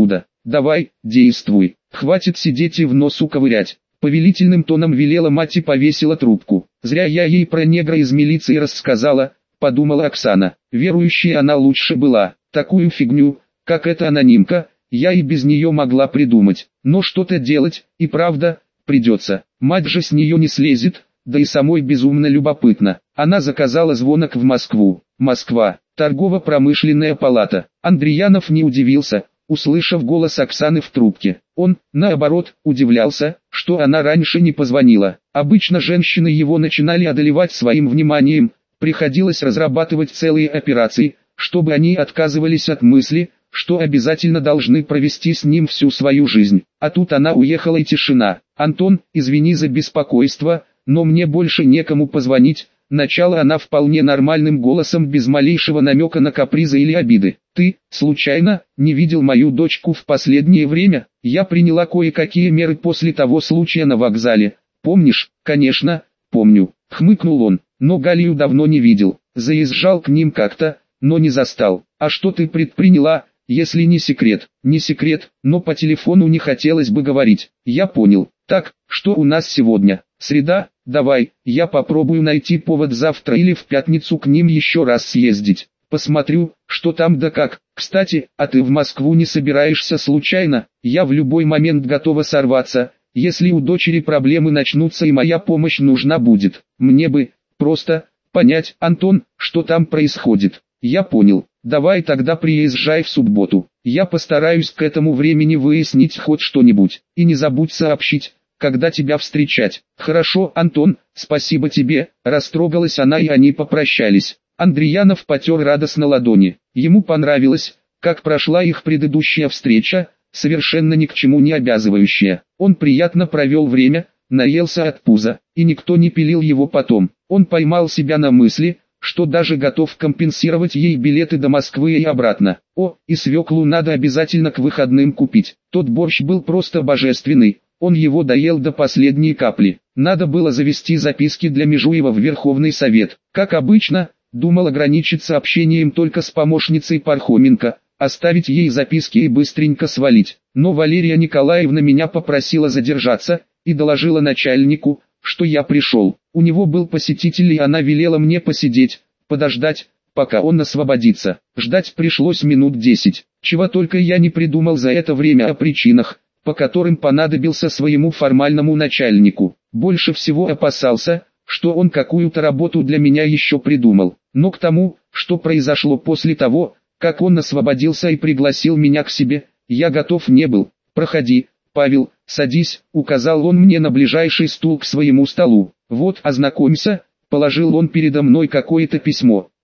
давай, действуй, хватит сидеть и в носу ковырять. Повелительным тоном велела мать и повесила трубку. Зря я ей про негра из милиции рассказала, подумала Оксана. Верующая она лучше была. Такую фигню, как эта анонимка, я и без нее могла придумать. Но что-то делать, и правда, придется. Мать же с нее не слезет, да и самой безумно любопытно. Она заказала звонок в Москву. Москва, торгово-промышленная палата. Андреянов не удивился, услышав голос Оксаны в трубке. Он, наоборот, удивлялся, что она раньше не позвонила. Обычно женщины его начинали одолевать своим вниманием, приходилось разрабатывать целые операции, чтобы они отказывались от мысли, что обязательно должны провести с ним всю свою жизнь. А тут она уехала и тишина. «Антон, извини за беспокойство, но мне больше некому позвонить», начала она вполне нормальным голосом без малейшего намека на капризы или обиды. «Ты, случайно, не видел мою дочку в последнее время? Я приняла кое-какие меры после того случая на вокзале. Помнишь?» «Конечно, помню», — хмыкнул он, но Галию давно не видел. Заезжал к ним как-то, но не застал. «А что ты предприняла, если не секрет?» «Не секрет, но по телефону не хотелось бы говорить». «Я понял. Так, что у нас сегодня? Среда? Давай, я попробую найти повод завтра или в пятницу к ним еще раз съездить. Посмотрю, что там да как. Кстати, а ты в Москву не собираешься случайно? Я в любой момент готова сорваться, если у дочери проблемы начнутся и моя помощь нужна будет. Мне бы, просто, понять, Антон, что там происходит». «Я понял. Давай тогда приезжай в субботу. Я постараюсь к этому времени выяснить хоть что-нибудь. И не забудь сообщить, когда тебя встречать». «Хорошо, Антон, спасибо тебе», — растрогалась она и они попрощались. Андреянов потер радостно ладони. Ему понравилось, как прошла их предыдущая встреча, совершенно ни к чему не обязывающая. Он приятно провел время, наелся от пуза, и никто не пилил его потом. Он поймал себя на мысли, что даже готов компенсировать ей билеты до Москвы и обратно. О, и свеклу надо обязательно к выходным купить. Тот борщ был просто божественный. Он его доел до последней капли. Надо было завести записки для Межуева в Верховный Совет. Как обычно, думал ограничиться общением только с помощницей Пархоменко, оставить ей записки и быстренько свалить. Но Валерия Николаевна меня попросила задержаться, и доложила начальнику, что я пришел. У него был посетитель и она велела мне посидеть, подождать, пока он освободится. Ждать пришлось минут десять. Чего только я не придумал за это время о причинах, по которым понадобился своему формальному начальнику. Больше всего опасался, что он какую-то работу для меня еще придумал. Но к тому, что произошло после того, как он освободился и пригласил меня к себе, я готов не был. «Проходи, Павел, садись», — указал он мне на ближайший стул к своему столу. «Вот, ознакомься», — положил он передо мной какое-то письмо.